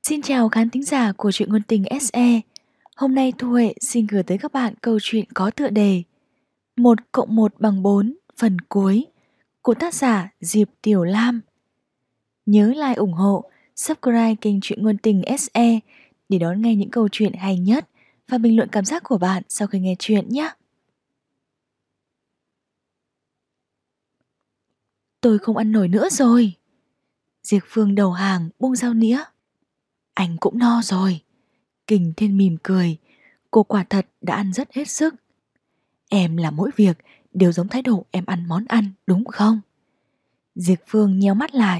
Xin chào khán thính giả của truyện ngôn tình SE. Hôm nay Thu Huệ xin gửi tới các bạn câu chuyện có tựa đề 1+1=4 phần cuối của tác giả Diệp Tiểu Lam. Nhớ like ủng hộ, subscribe kênh truyện ngôn tình SE để đón nghe những câu chuyện hay nhất và bình luận cảm giác của bạn sau khi nghe chuyện nhé. Tôi không ăn nổi nữa rồi. Diệp Phương đầu hàng buông dao nĩa. Anh cũng no rồi. Kình Thiên mỉm cười. Cô quả thật đã ăn rất hết sức. Em làm mỗi việc đều giống thái độ em ăn món ăn, đúng không? Diệp Phương nheo mắt lại.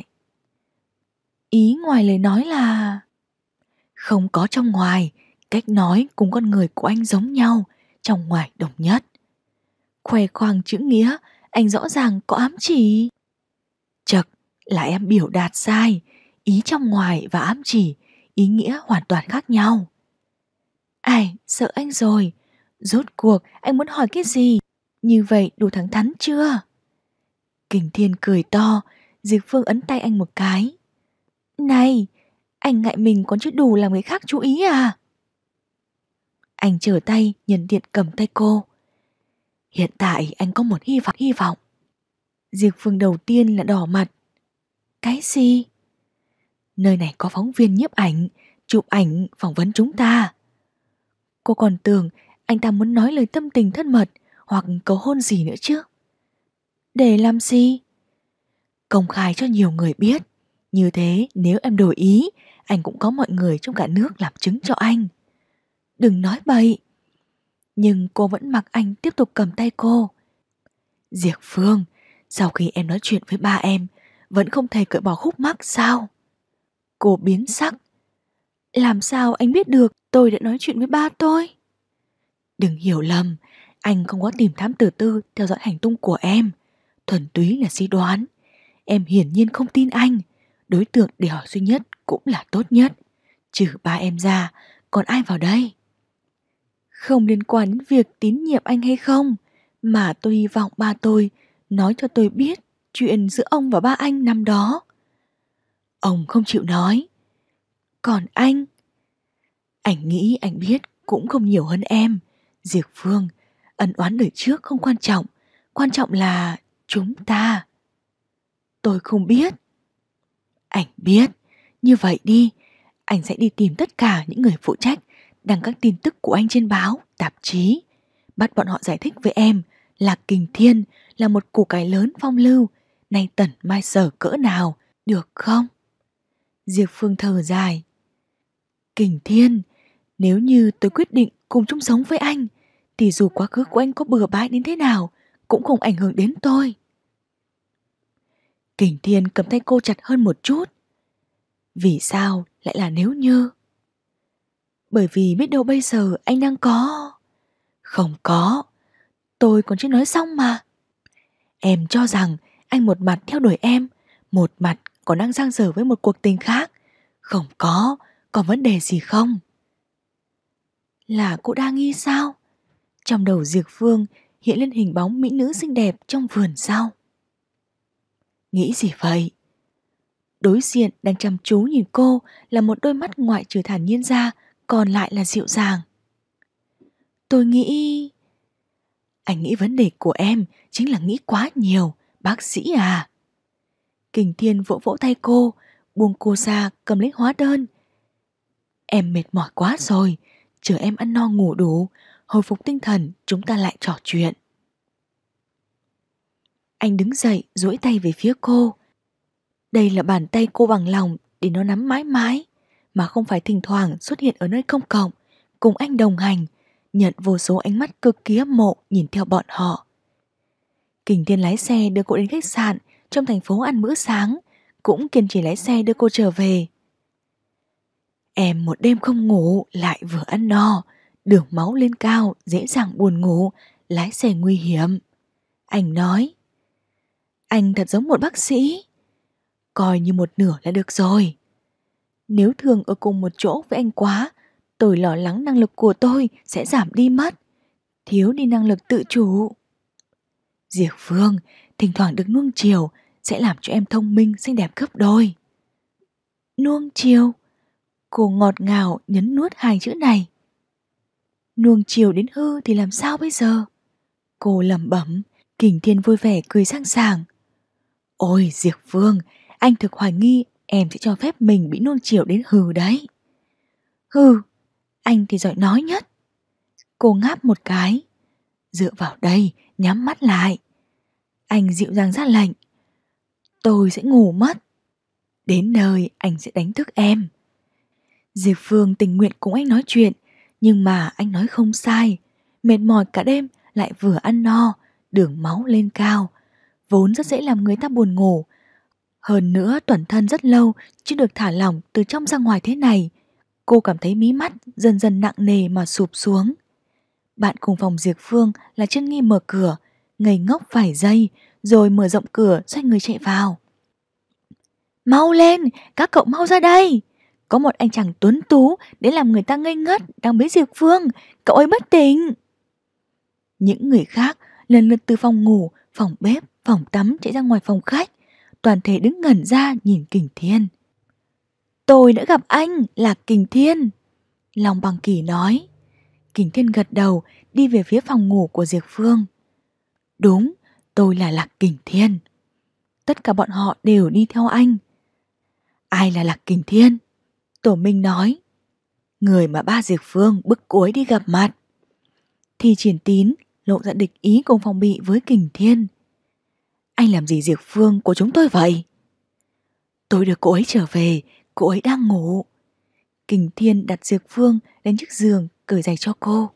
Ý ngoài lời nói là... Không có trong ngoài, cách nói cùng con người của anh giống nhau, trong ngoài đồng nhất. Khoe khoang chữ nghĩa, anh rõ ràng có ám chỉ. Chật, là em biểu đạt sai, ý trong ngoài và ám chỉ, ý nghĩa hoàn toàn khác nhau. Ai, sợ anh rồi, rốt cuộc anh muốn hỏi cái gì? Như vậy đủ thẳng thắn chưa? Kình Thiên cười to, Diệp Phương ấn tay anh một cái. Này, anh ngại mình còn chưa đủ làm người khác chú ý à? Anh trở tay nhân tiện cầm tay cô. Hiện tại anh có một hy vọng. Diệp Phương đầu tiên là đỏ mặt. Cái gì? Nơi này có phóng viên nhiếp ảnh, chụp ảnh phỏng vấn chúng ta. Cô còn tưởng anh ta muốn nói lời tâm tình thân mật hoặc cầu hôn gì nữa chứ. Để làm gì? Công khai cho nhiều người biết. Như thế nếu em đổi ý, anh cũng có mọi người trong cả nước làm chứng cho anh. Đừng nói bậy. Nhưng cô vẫn mặc anh tiếp tục cầm tay cô. Diệp Phương, sau khi em nói chuyện với ba em, vẫn không thể cởi bỏ khúc mắc sao? Cô biến sắc. Làm sao anh biết được tôi đã nói chuyện với ba tôi? Đừng hiểu lầm, anh không có tìm thám tử tư theo dõi hành tung của em. Thuần túy là suy đoán. Em hiển nhiên không tin anh. Đối tượng để hỏi duy nhất cũng là tốt nhất. Trừ ba em ra, còn ai vào đây? Không liên quan đến việc tín nhiệm anh hay không, mà tôi hy vọng ba tôi nói cho tôi biết chuyện giữa ông và ba anh năm đó. Ông không chịu nói. Còn anh nghĩ anh biết cũng không nhiều hơn em. Diệp Phương, ân oán đời trước không quan trọng. Quan trọng là chúng ta. Tôi không biết. Anh biết. Như vậy đi, anh sẽ đi tìm tất cả những người phụ trách đăng các tin tức của anh trên báo, tạp chí. Bắt bọn họ giải thích với em là Kình Thiên là một củ cải lớn phong lưu, nay tẩn mai sở cỡ nào, được không? Diệp Phương thở dài. Kình Thiên, nếu như tôi quyết định cùng chung sống với anh, thì dù quá khứ của anh có bừa bãi đến thế nào, cũng không ảnh hưởng đến tôi. Kình Thiên cầm tay cô chặt hơn một chút. Vì sao lại là nếu như? Bởi vì biết đâu bây giờ anh đang có... Không có. Tôi còn chưa nói xong mà. Em cho rằng anh một mặt theo đuổi em, một mặt còn đang dang dở với một cuộc tình khác. Không có vấn đề gì không? Là cô đang nghi sao? Trong đầu Diệp Phương hiện lên hình bóng mỹ nữ xinh đẹp trong vườn sau. Nghĩ gì vậy? Đối diện đang chăm chú nhìn cô là một đôi mắt ngoại trừ thản nhiên ra, còn lại là dịu dàng. Tôi nghĩ... Anh nghĩ vấn đề của em chính là nghĩ quá nhiều, bác sĩ à. Kình Thiên vỗ vỗ tay cô, buông cô ra cầm lấy hóa đơn. Em mệt mỏi quá rồi, chờ em ăn no ngủ đủ, hồi phục tinh thần chúng ta lại trò chuyện. Anh đứng dậy duỗi tay về phía cô. Đây là bàn tay cô bằng lòng để nó nắm mãi mãi, mà không phải thỉnh thoảng xuất hiện ở nơi công cộng, cùng anh đồng hành, nhận vô số ánh mắt cực kỳ hâm mộ nhìn theo bọn họ. Kình Thiên lái xe đưa cô đến khách sạn trong thành phố ăn bữa sáng, cũng kiên trì lái xe đưa cô trở về. Em một đêm không ngủ lại vừa ăn no, đường máu lên cao dễ dàng buồn ngủ, lái xe nguy hiểm. Anh nói. Anh thật giống một bác sĩ. Coi như một nửa là được rồi. Nếu thường ở cùng một chỗ với anh quá, tôi lo lắng năng lực của tôi sẽ giảm đi mất, thiếu đi năng lực tự chủ. Diệp Phương, thỉnh thoảng được nuông chiều sẽ làm cho em thông minh xinh đẹp gấp đôi. Nuông chiều? Cô ngọt ngào nhấn nuốt hai chữ này. Nuông chiều đến hư thì làm sao bây giờ? Cô lẩm bẩm. Kình Thiên vui vẻ cười sang sảng. Ôi Diệp Phương, anh thực hoài nghi em sẽ cho phép mình bị nuông chiều đến hư đấy. Hừ, anh thì giỏi nói nhất. Cô ngáp một cái. Dựa vào đây, nhắm mắt lại. Anh dịu dàng ra lệnh. Tôi sẽ ngủ mất. Đến nơi anh sẽ đánh thức em. Diệp Phương tình nguyện cùng anh nói chuyện, nhưng mà anh nói không sai. Mệt mỏi cả đêm lại vừa ăn no, đường máu lên cao, vốn rất dễ làm người ta buồn ngủ. Hơn nữa toàn thân rất lâu chưa được thả lỏng từ trong ra ngoài thế này. Cô cảm thấy mí mắt dần dần nặng nề mà sụp xuống. Bạn cùng phòng Diệp Phương là Chân Nghi mở cửa, ngây ngốc vài giây, rồi mở rộng cửa xoay người chạy vào. Mau lên, các cậu mau ra đây. Có một anh chàng tuấn tú để làm người ta ngây ngất đang bế Diệp Phương, cậu ấy bất tỉnh. Những người khác lần lượt từ phòng ngủ, phòng bếp, phòng tắm chạy ra ngoài phòng khách, toàn thể đứng ngẩn ra nhìn Kình Thiên. Tôi đã gặp anh, Lạc Kình Thiên. Long Bằng Kỳ nói. Kình Thiên gật đầu đi về phía phòng ngủ của Diệp Phương. Đúng, tôi là Lạc Kình Thiên. Tất cả bọn họ đều đi theo anh. Ai là Lạc Kình Thiên? Tổ Minh nói. Người mà ba Diệp Phương bức cô ấy đi gặp mặt. Thì Triển Tín lộ ra địch ý cùng phòng bị với Kình Thiên. Anh làm gì Diệp Phương của chúng tôi vậy? Tôi đưa cô ấy trở về, cô ấy đang ngủ. Kình Thiên đặt Diệp Phương lên chiếc giường, cởi giày cho cô.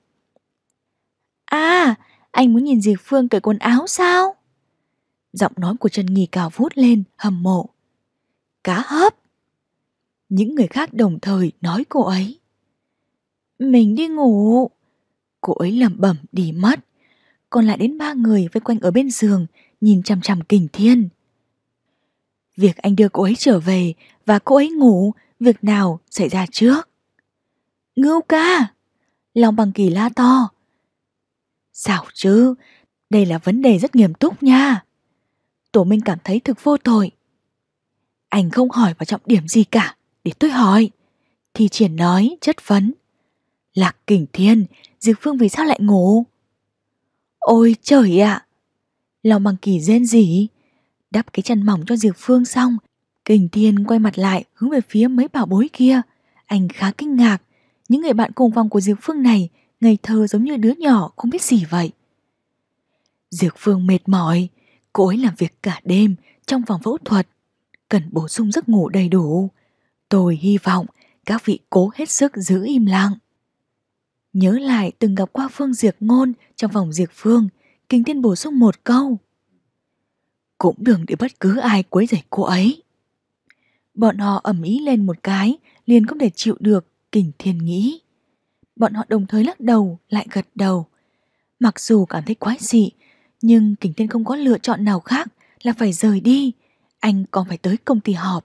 À, anh muốn nhìn Diệp Phương cởi quần áo sao? Giọng nói của Trần Nghi cao vút lên, hâm mộ. Cá hấp. Những người khác đồng thời nói cô ấy. Mình đi ngủ. Cô ấy lẩm bẩm đi mất. Còn lại đến 3 người vây quanh ở bên giường, nhìn chằm chằm Kình Thiên. Việc anh đưa cô ấy trở về và cô ấy ngủ, việc nào xảy ra trước? Ngưu ca! Long Bằng Kỳ la to. Sao chứ? Đây là vấn đề rất nghiêm túc nha. Tổ Minh cảm thấy thực vô tội. Anh không hỏi vào trọng điểm gì cả, để tôi hỏi. Thì Triển nói chất vấn. Lạc Kình Thiên, Diệp Phương vì sao lại ngủ? Ôi trời ạ! Long Bằng Kỳ rên rỉ. Đắp cái chăn mỏng cho Diệp Phương xong, Kình Thiên quay mặt lại hướng về phía mấy bảo bối kia. Anh khá kinh ngạc. Những người bạn cùng phòng của Diệp Phương này ngây thơ giống như đứa nhỏ không biết gì vậy. Diệp Phương mệt mỏi. Cô ấy làm việc cả đêm trong phòng phẫu thuật, cần bổ sung giấc ngủ đầy đủ. Tôi hy vọng các vị cố hết sức giữ im lặng. Nhớ lại từng gặp qua Phương Diệp Ngôn trong phòng Diệp Phương, Kình Thiên bổ sung một câu. Cũng đừng để bất cứ ai quấy rầy cô ấy. Bọn họ ầm ĩ lên một cái, liền không thể chịu được, Kình Thiên nghĩ. Bọn họ đồng thời lắc đầu, lại gật đầu. Mặc dù cảm thấy quái dị, nhưng Kình Thiên không có lựa chọn nào khác là phải rời đi. Anh còn phải tới công ty họp.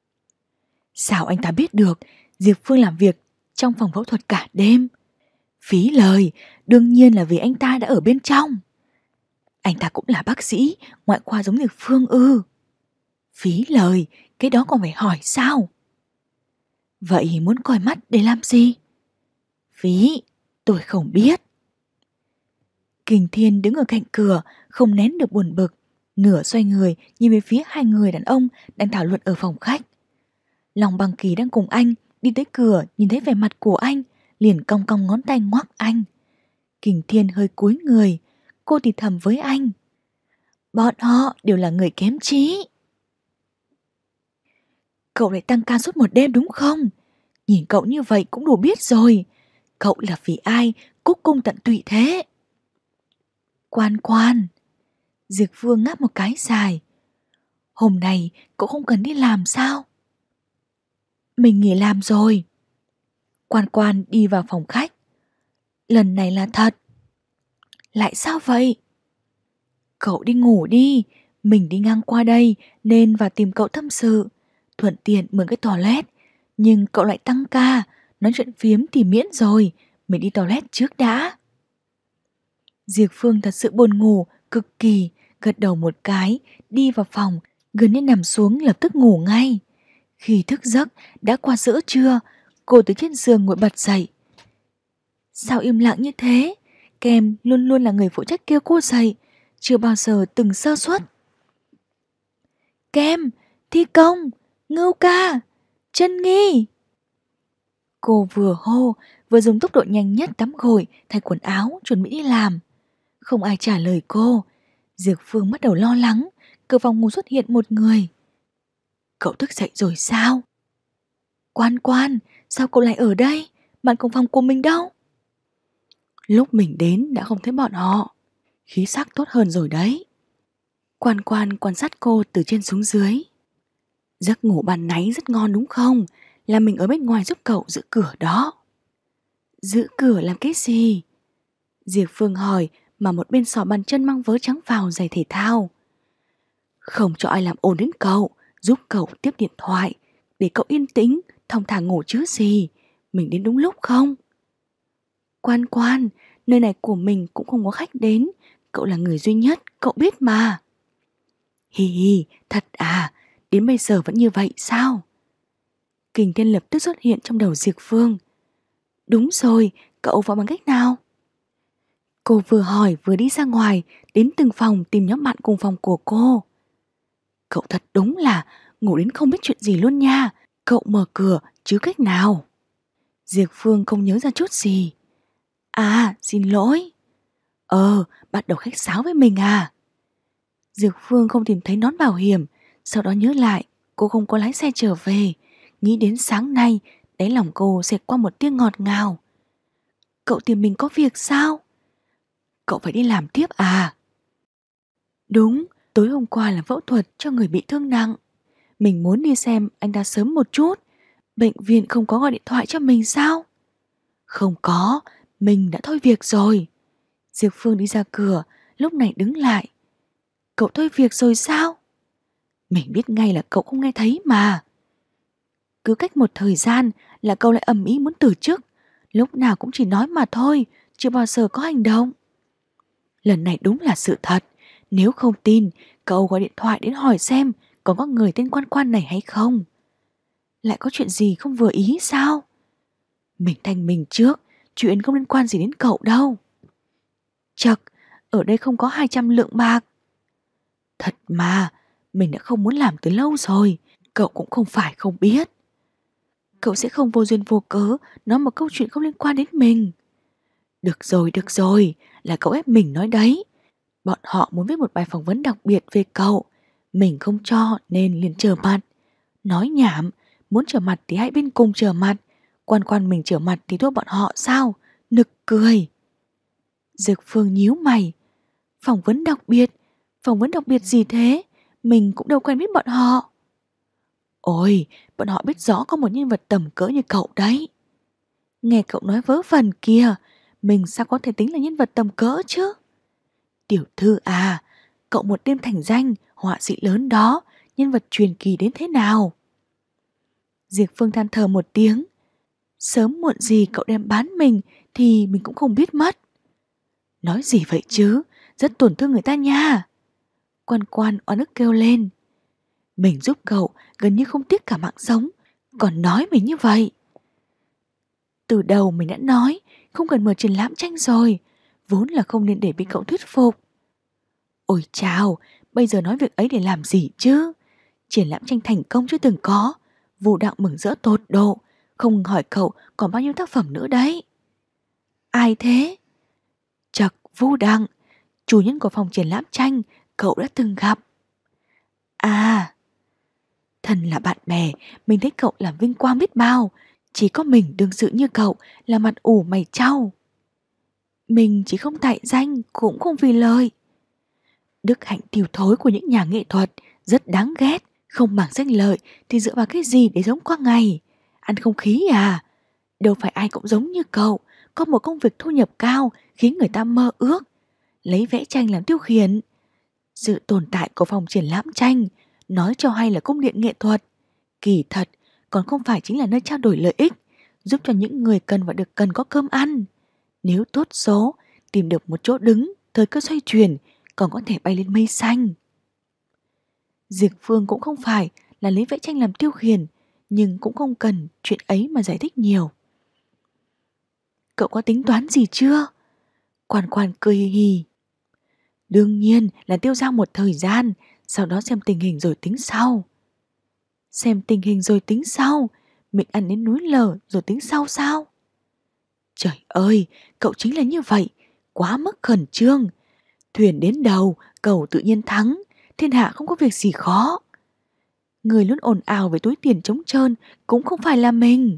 Sao anh ta biết được Diệp Phương làm việc trong phòng phẫu thuật cả đêm? Phí lời, đương nhiên là vì anh ta đã ở bên trong. Anh ta cũng là bác sĩ, ngoại khoa giống Diệp Phương ư? Phí lời, cái đó còn phải hỏi sao? Vậy muốn coi mắt để làm gì? Phí, tôi không biết. Kình Thiên đứng ở cạnh cửa, không nén được buồn bực, nửa xoay người nhìn về phía hai người đàn ông đang thảo luận ở phòng khách. Long Bằng Kỳ đang cùng anh đi tới cửa, nhìn thấy vẻ mặt của anh, liền cong cong ngón tay ngoắc anh. Kình Thiên hơi cúi người, cô thì thầm với anh. Bọn họ đều là người kém trí. Cậu lại tăng ca suốt một đêm đúng không? Nhìn cậu như vậy cũng đủ biết rồi. Cậu là vì ai cúc cung tận tụy thế? Quan Quan. Diệp Phương ngáp một cái dài. Hôm nay cậu không cần đi làm sao? Mình nghỉ làm rồi. Quan Quan đi vào phòng khách. Lần này là thật. Lại sao vậy? Cậu đi ngủ đi. Mình đi ngang qua đây nên vào tìm cậu tâm sự, thuận tiện mượn cái toilet. Nhưng cậu lại tăng ca, nói chuyện phiếm thì miễn rồi. Mình đi toilet trước đã. Diệp Phương thật sự buồn ngủ, cực kỳ, gật đầu một cái, đi vào phòng, gần như nằm xuống lập tức ngủ ngay. Khi thức giấc đã qua giữa trưa, Cô từ trên giường ngồi bật dậy. Sao im lặng như thế? Kem luôn luôn là người phụ trách kêu cô dậy, chưa bao giờ từng sơ suất. Kem, Thi Công, Ngưu Ca, Chân Nghi. Cô vừa hô, vừa dùng tốc độ nhanh nhất tắm gội, thay quần áo, chuẩn bị đi làm. Không ai trả lời cô. Diệp Phương bắt đầu lo lắng, cửa phòng ngủ xuất hiện một người. Cậu thức dậy rồi sao? Quan Quan, sao cậu lại ở đây? Bạn cùng phòng của mình đâu? Lúc mình đến đã không thấy bọn họ. Khí sắc tốt hơn rồi đấy. Quan Quan quan sát cô từ trên xuống dưới. Giấc ngủ ban nãy rất ngon đúng không? Là mình ở bên ngoài giúp cậu giữ cửa đó. Giữ cửa làm cái gì? Diệp Phương hỏi mà một bên xỏ bàn chân mang vớ trắng vào giày thể thao. Không cho ai làm ồn đến cậu, giúp cậu tiếp điện thoại, để cậu yên tĩnh, thong thả ngủ chứ gì. Mình đến đúng lúc không? Quan Quan, nơi này của mình cũng không có khách đến, cậu là người duy nhất, cậu biết mà. Hi hi, thật à, đến bây giờ vẫn như vậy sao? Kình Thiên lập tức xuất hiện trong đầu Diệp Phương. Đúng rồi, cậu vào bằng cách nào? Cô vừa hỏi vừa đi ra ngoài, đến từng phòng tìm nhóm bạn cùng phòng của cô. Cậu thật đúng là ngủ đến không biết chuyện gì luôn nha. Cậu mở cửa chứ cách nào? Diệp Phương không nhớ ra chút gì. À, xin lỗi. Bạn đọc khách sáo với mình à? Diệp Phương không tìm thấy nón bảo hiểm, sau đó nhớ lại cô không có lái xe trở về. Nghĩ đến sáng nay, đáy lòng cô xẹt qua một tia ngọt ngào. Cậu tìm mình có việc sao? Cậu phải đi làm tiếp à? Đúng, tối hôm qua là phẫu thuật cho người bị thương nặng. Mình muốn đi xem anh ta sớm một chút. Bệnh viện không có gọi điện thoại cho mình sao? Không có, mình đã thôi việc rồi. Diệp Phương đi ra cửa, lúc này đứng lại. Cậu thôi việc rồi sao? Mình biết ngay là cậu không nghe thấy mà. Cứ cách một thời gian là cậu lại ầm ĩ muốn từ chức. Lúc nào cũng chỉ nói mà thôi, chưa bao giờ có hành động. Lần này đúng là sự thật. Nếu không tin, cậu gọi điện thoại đến hỏi xem còn có người tên Quan Quan này hay không. Lại có chuyện gì không vừa ý sao? Mình thanh mình trước, chuyện không liên quan gì đến cậu đâu. Chật, ở đây không có 200 lượng bạc. Thật mà, mình đã không muốn làm từ lâu rồi, cậu cũng không phải không biết. Cậu sẽ không vô duyên vô cớ nói một câu chuyện không liên quan đến mình. Được rồi, là cậu ép mình nói đấy. Bọn họ muốn viết một bài phỏng vấn đặc biệt về cậu. Mình không cho nên liền trở mặt. Nói nhảm, muốn trở mặt thì hãy bên cùng trở mặt. Quan Quan mình trở mặt thì thua bọn họ sao? Nực cười. Dực Phương nhíu mày. Phỏng vấn đặc biệt gì thế? Mình cũng đâu quen biết bọn họ. Ôi, bọn họ biết rõ có một nhân vật tầm cỡ như cậu đấy. Nghe cậu nói vớ vẩn kìa, mình sao có thể tính là nhân vật tầm cỡ chứ? Tiểu thư à, cậu một đêm thành danh, họa sĩ lớn đó, nhân vật truyền kỳ đến thế nào? Diệp Phương than thở một tiếng. Sớm muộn gì cậu đem bán mình thì mình cũng không biết mất. Nói gì vậy chứ, rất tổn thương người ta nha. Quan Quan oan ức kêu lên. Mình giúp cậu gần như không tiếc cả mạng sống, còn nói mình như vậy. Từ đầu mình đã nói không cần mở triển lãm tranh rồi, vốn là không nên để bị cậu thuyết phục. Ôi chào, bây giờ nói việc ấy để làm gì chứ? Triển lãm tranh thành công chưa từng có, Vũ Đạo mừng rỡ tột độ, không hỏi cậu còn bao nhiêu tác phẩm nữa đấy. Ai thế? Chật, Vũ Đặng, chủ nhân của phòng triển lãm tranh cậu đã từng gặp. À, thân là bạn bè, mình thấy cậu làm vinh quang biết bao. Chỉ có mình đương sự như cậu là mặt ủ mày trao. Mình chỉ không tại danh cũng không vì lời. Đức hạnh tiêu thối của những nhà nghệ thuật rất đáng ghét. Không màng danh lợi thì dựa vào cái gì để sống qua ngày? Ăn không khí à? Đâu phải ai cũng giống như cậu, có một công việc thu nhập cao khiến người ta mơ ước. Lấy vẽ tranh làm tiêu khiển. Sự tồn tại của phòng triển lãm tranh nói cho hay là cung điện nghệ thuật. Kỳ thật còn không phải chính là nơi trao đổi lợi ích, giúp cho những người cần và được cần có cơm ăn. Nếu tốt số, tìm được một chỗ đứng, thời cơ xoay chuyển, còn có thể bay lên mây xanh. Diệp Phương cũng không phải là lấy vẽ tranh làm tiêu khiển, nhưng cũng không cần chuyện ấy mà giải thích nhiều. Cậu có tính toán gì chưa? Quan Quan cười hì hì. Đương nhiên là tiêu dao một thời gian, sau đó xem tình hình rồi tính sau. Xem tình hình rồi tính sau? Mình ăn đến núi lở rồi tính sau sao? Trời ơi, cậu chính là như vậy, quá mức khẩn trương. Thuyền đến đầu, cầu tự nhiên thắng, thiên hạ không có việc gì khó. Người luôn ồn ào với túi tiền trống trơn cũng không phải là mình.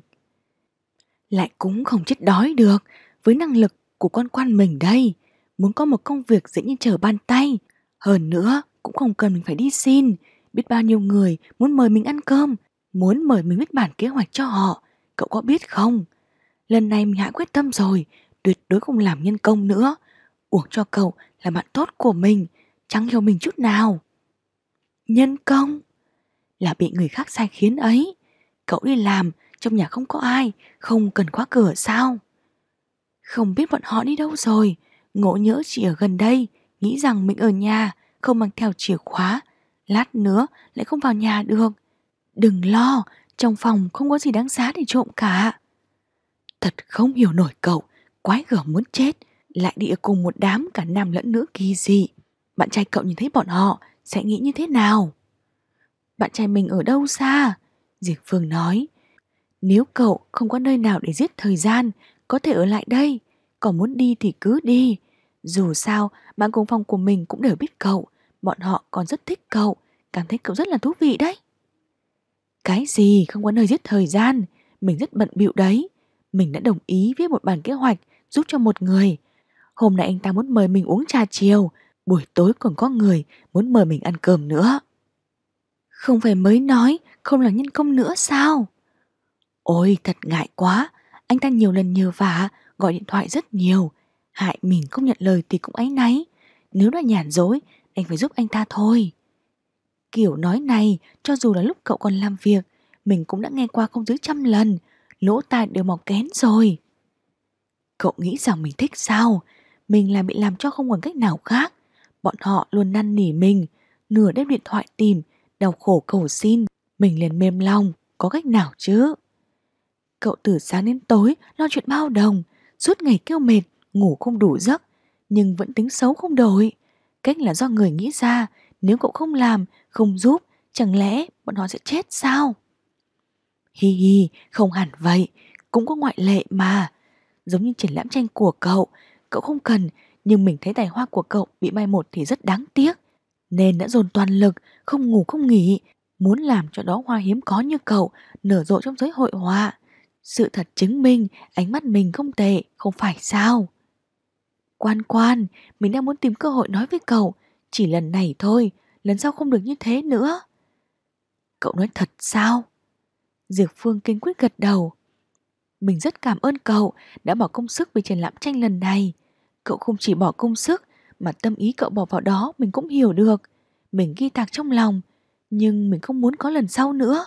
Lại cũng không chết đói được, với năng lực của con Quan mình đây. Muốn có một công việc dễ như trở bàn tay. Hơn nữa, cũng không cần mình phải đi xin. Biết bao nhiêu người muốn mời mình ăn cơm, muốn mời mình viết bản kế hoạch cho họ. Cậu có biết không? Lần này mình hạ quyết tâm rồi, tuyệt đối không làm nhân công nữa. Uổng cho cậu là bạn tốt của mình, chẳng hiểu mình chút nào. Nhân công? Là bị người khác sai khiến ấy. Cậu đi làm, trong nhà không có ai, không cần khóa cửa sao? Không biết bọn họ đi đâu rồi, ngộ nhỡ chỉ ở gần đây, nghĩ rằng mình ở nhà, không mang theo chìa khóa. Lát nữa lại không vào nhà được. Đừng lo, trong phòng không có gì đáng giá để trộm cả. Thật không hiểu nổi cậu, quái gở muốn chết, lại đi ở cùng một đám cả nam lẫn nữ kỳ dị. Bạn trai cậu nhìn thấy bọn họ sẽ nghĩ như thế nào? Bạn trai mình ở đâu xa? Diệp Phương nói. Nếu cậu không có nơi nào để giết thời gian, có thể ở lại đây. Còn muốn đi thì cứ đi. Dù sao, bạn cùng phòng của mình cũng đều biết cậu. Bọn họ còn rất thích cậu, cảm thấy cậu rất là thú vị đấy. Cái gì không có nơi giết thời gian? Mình rất bận bịu đấy. Mình đã đồng ý viết một bản kế hoạch giúp cho một người. Hôm nay anh ta muốn mời mình uống trà chiều, buổi tối còn có người muốn mời mình ăn cơm nữa. Không phải mới nói không là nhân công nữa sao? Ôi thật ngại quá, anh ta nhiều lần nhờ vả, gọi điện thoại rất nhiều. Hại mình không nhận lời thì cũng áy náy. Nếu đã nhàn dối, anh phải giúp anh ta thôi. Kiểu nói này, cho dù là lúc cậu còn làm việc, mình cũng đã nghe qua không dưới 100 lần, lỗ tai đều mọc kén rồi. Cậu nghĩ rằng mình thích sao? Mình là bị làm cho không còn cách nào khác. Bọn họ luôn năn nỉ mình, nửa đêm điện thoại tìm, đau khổ cầu xin. Mình liền mềm lòng, có cách nào chứ? Cậu từ sáng đến tối lo chuyện bao đồng, suốt ngày kêu mệt, ngủ không đủ giấc, nhưng vẫn tính xấu không đổi. Cách là do người nghĩ ra, nếu cậu không làm, không giúp, chẳng lẽ bọn họ sẽ chết sao? Hi hi, không hẳn vậy, cũng có ngoại lệ mà. Giống như triển lãm tranh của cậu, cậu không cần, nhưng mình thấy tài hoa của cậu bị mai một thì rất đáng tiếc. Nên đã dồn toàn lực, không ngủ không nghỉ, muốn làm cho đó hoa hiếm có như cậu nở rộ trong giới hội họa. Sự thật chứng minh ánh mắt mình không tệ, không phải sao? Quan Quan, mình đang muốn tìm cơ hội nói với cậu, chỉ lần này thôi, lần sau không được như thế nữa. Cậu nói thật sao? Diệp Phương kiên quyết gật đầu. Mình rất cảm ơn cậu đã bỏ công sức về triển lãm tranh lần này. Cậu không chỉ bỏ công sức mà tâm ý cậu bỏ vào đó mình cũng hiểu được. Mình ghi tạc trong lòng, nhưng mình không muốn có lần sau nữa.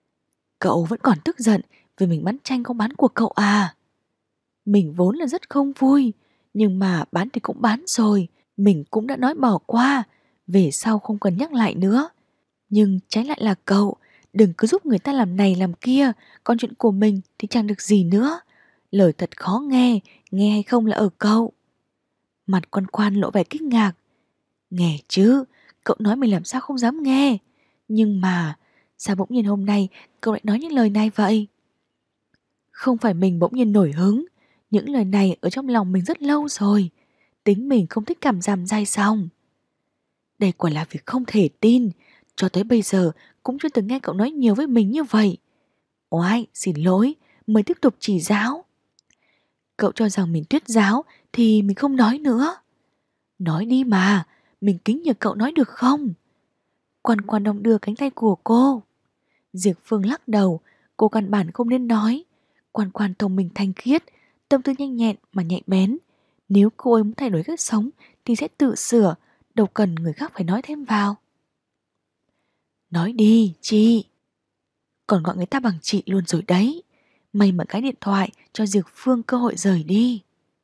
Cậu vẫn còn tức giận vì mình bán tranh không bán của cậu à? Mình vốn là rất không vui, nhưng mà bán thì cũng bán rồi, mình cũng đã nói bỏ qua, về sau không cần nhắc lại nữa. Nhưng trái lại là cậu, đừng cứ giúp người ta làm này làm kia, còn chuyện của mình thì chẳng được gì nữa. Lời thật khó nghe, nghe hay không là ở cậu. Mặt Quan Quan lộ vẻ kinh ngạc. Nghe chứ, cậu nói mình làm sao không dám nghe. Nhưng mà, sao bỗng nhiên hôm nay cậu lại nói những lời này vậy? Không phải mình bỗng nhiên nổi hứng, những lời này ở trong lòng mình rất lâu rồi. Tính mình không thích cảm giảm dai xong. Đây quả là việc không thể tin, cho tới bây giờ cũng chưa từng nghe cậu nói nhiều với mình như vậy. Oái, xin lỗi, mời tiếp tục chỉ giáo. Cậu cho rằng mình tuyết giáo thì mình không nói nữa. Nói đi mà, mình kính nhờ cậu nói được không? Quan Quan đong đưa cánh tay của cô. Diệp Phương lắc đầu, cô căn bản không nên nói. Quan Quan thông minh thanh khiết, tâm tư nhanh nhẹn mà nhạy bén. Nếu cô ấy muốn thay đổi cách sống thì sẽ tự sửa, đâu cần người khác phải nói thêm vào. Nói đi, chị. Còn gọi người ta bằng chị luôn rồi đấy. May mà cái điện thoại cho Diệp Phương cơ hội rời đi.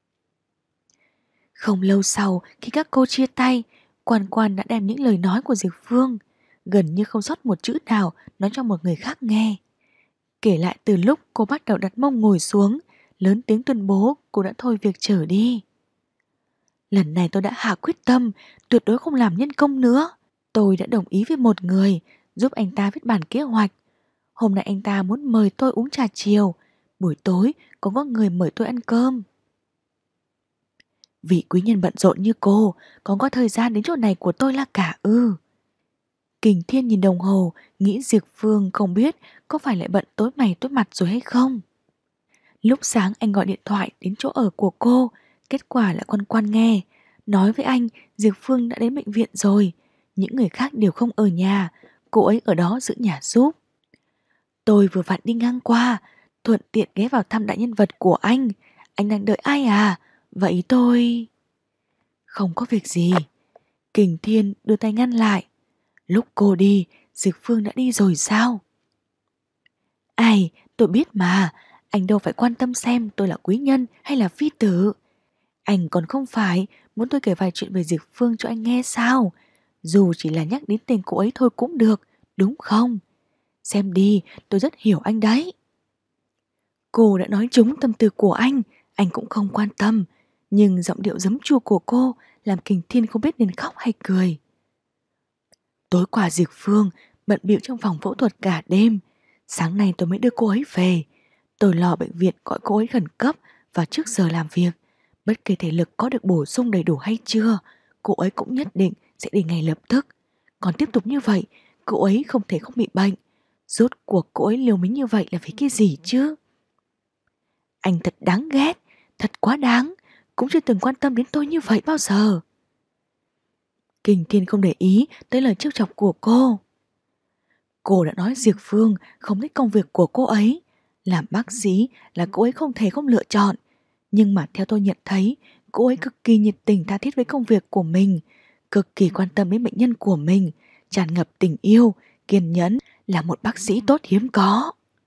Không lâu sau, khi các cô chia tay, Quan Quan đã đem những lời nói của Diệp Phương gần như không sót một chữ nào nói cho một người khác nghe. Kể lại từ lúc cô bắt đầu đặt mông ngồi xuống, lớn tiếng tuyên bố cô đã thôi việc trở đi. Lần này tôi đã hạ quyết tâm, tuyệt đối không làm nhân công nữa. Tôi đã đồng ý với một người, giúp anh ta viết bản kế hoạch. Hôm nay anh ta muốn mời tôi uống trà chiều, buổi tối cũng có người mời tôi ăn cơm. Vị quý nhân bận rộn như cô, còn có thời gian đến chỗ này của tôi là cả ư? Kình Thiên nhìn đồng hồ, nghĩ Diệp Phương không biết có phải lại bận tối mày tối mặt rồi hay không. Lúc sáng anh gọi điện thoại đến chỗ ở của cô, kết quả là con Quan nghe, nói với anh Diệp Phương đã đến bệnh viện rồi, những người khác đều không ở nhà, cô ấy ở đó giữ nhà giúp. Tôi vừa vặn đi ngang qua, thuận tiện ghé vào thăm đại nhân vật của anh đang đợi ai à? Vậy tôi... Không có việc gì. Kình Thiên đưa tay ngăn lại. Lúc cô đi, Diệp Phương đã đi rồi sao? Ai, tôi biết mà, anh đâu phải quan tâm xem tôi là quý nhân hay là phi tử. Anh còn không phải muốn tôi kể vài chuyện về Diệp Phương cho anh nghe sao? Dù chỉ là nhắc đến tên cô ấy thôi cũng được, đúng không? Xem đi, tôi rất hiểu anh đấy. Cô đã nói trúng tâm tư của anh cũng không quan tâm. Nhưng giọng điệu giấm chua của cô làm Kình Thiên không biết nên khóc hay cười. Tối qua Diệp Phương bận bịu trong phòng phẫu thuật cả đêm. Sáng nay tôi mới đưa cô ấy về. Tôi lo bệnh viện gọi cô ấy khẩn cấp và trước giờ làm việc. Bất kể thể lực có được bổ sung đầy đủ hay chưa, cô ấy cũng nhất định sẽ đi ngay lập tức. Còn tiếp tục như vậy, cô ấy không thể không bị bệnh. Rốt cuộc cô ấy liều mình như vậy là vì cái gì chứ? Anh thật đáng ghét, thật quá đáng, cũng chưa từng quan tâm đến tôi như vậy bao giờ. Kình Thiên không để ý tới lời trêu chọc của cô. Cô đã nói Diệp Phương không thích công việc của cô ấy. Làm bác sĩ là cô ấy không thể không lựa chọn. Nhưng mà theo tôi nhận thấy, cô ấy cực kỳ nhiệt tình tha thiết với công việc của mình, cực kỳ quan tâm đến bệnh nhân của mình, tràn ngập tình yêu, kiên nhẫn, là một bác sĩ tốt hiếm có.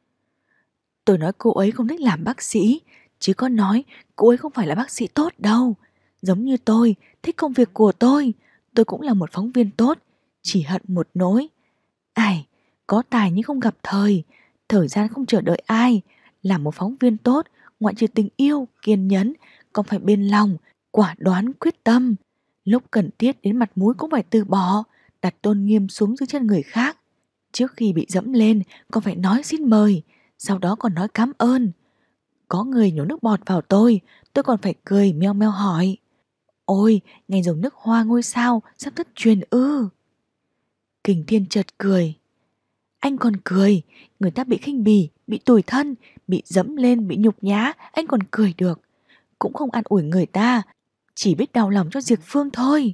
Tôi nói cô ấy không thích làm bác sĩ, chứ có nói cô ấy không phải là bác sĩ tốt đâu. Giống như tôi, thích công việc của tôi cũng là một phóng viên tốt, chỉ hận một nỗi. Ai, có tài nhưng không gặp thời gian không chờ đợi ai. Làm một phóng viên tốt, ngoại trừ tình yêu, kiên nhẫn, còn phải bền lòng, quả đoán, quyết tâm. Lúc cần thiết đến mặt mũi cũng phải từ bỏ, đặt tôn nghiêm xuống dưới chân người khác. Trước khi bị dẫm lên, còn phải nói xin mời, sau đó còn nói cảm ơn. Có người nhổ nước bọt vào tôi còn phải cười meo meo hỏi: ôi, ngày dùng nước hoa ngôi sao sắp thất truyền ư? Kình Thiên chợt cười. Anh còn cười, người ta bị khinh bỉ, bị tủi thân, bị dẫm lên, bị nhục nhã, anh còn cười được. Cũng không an ủi người ta, chỉ biết đau lòng cho Diệp Phương thôi.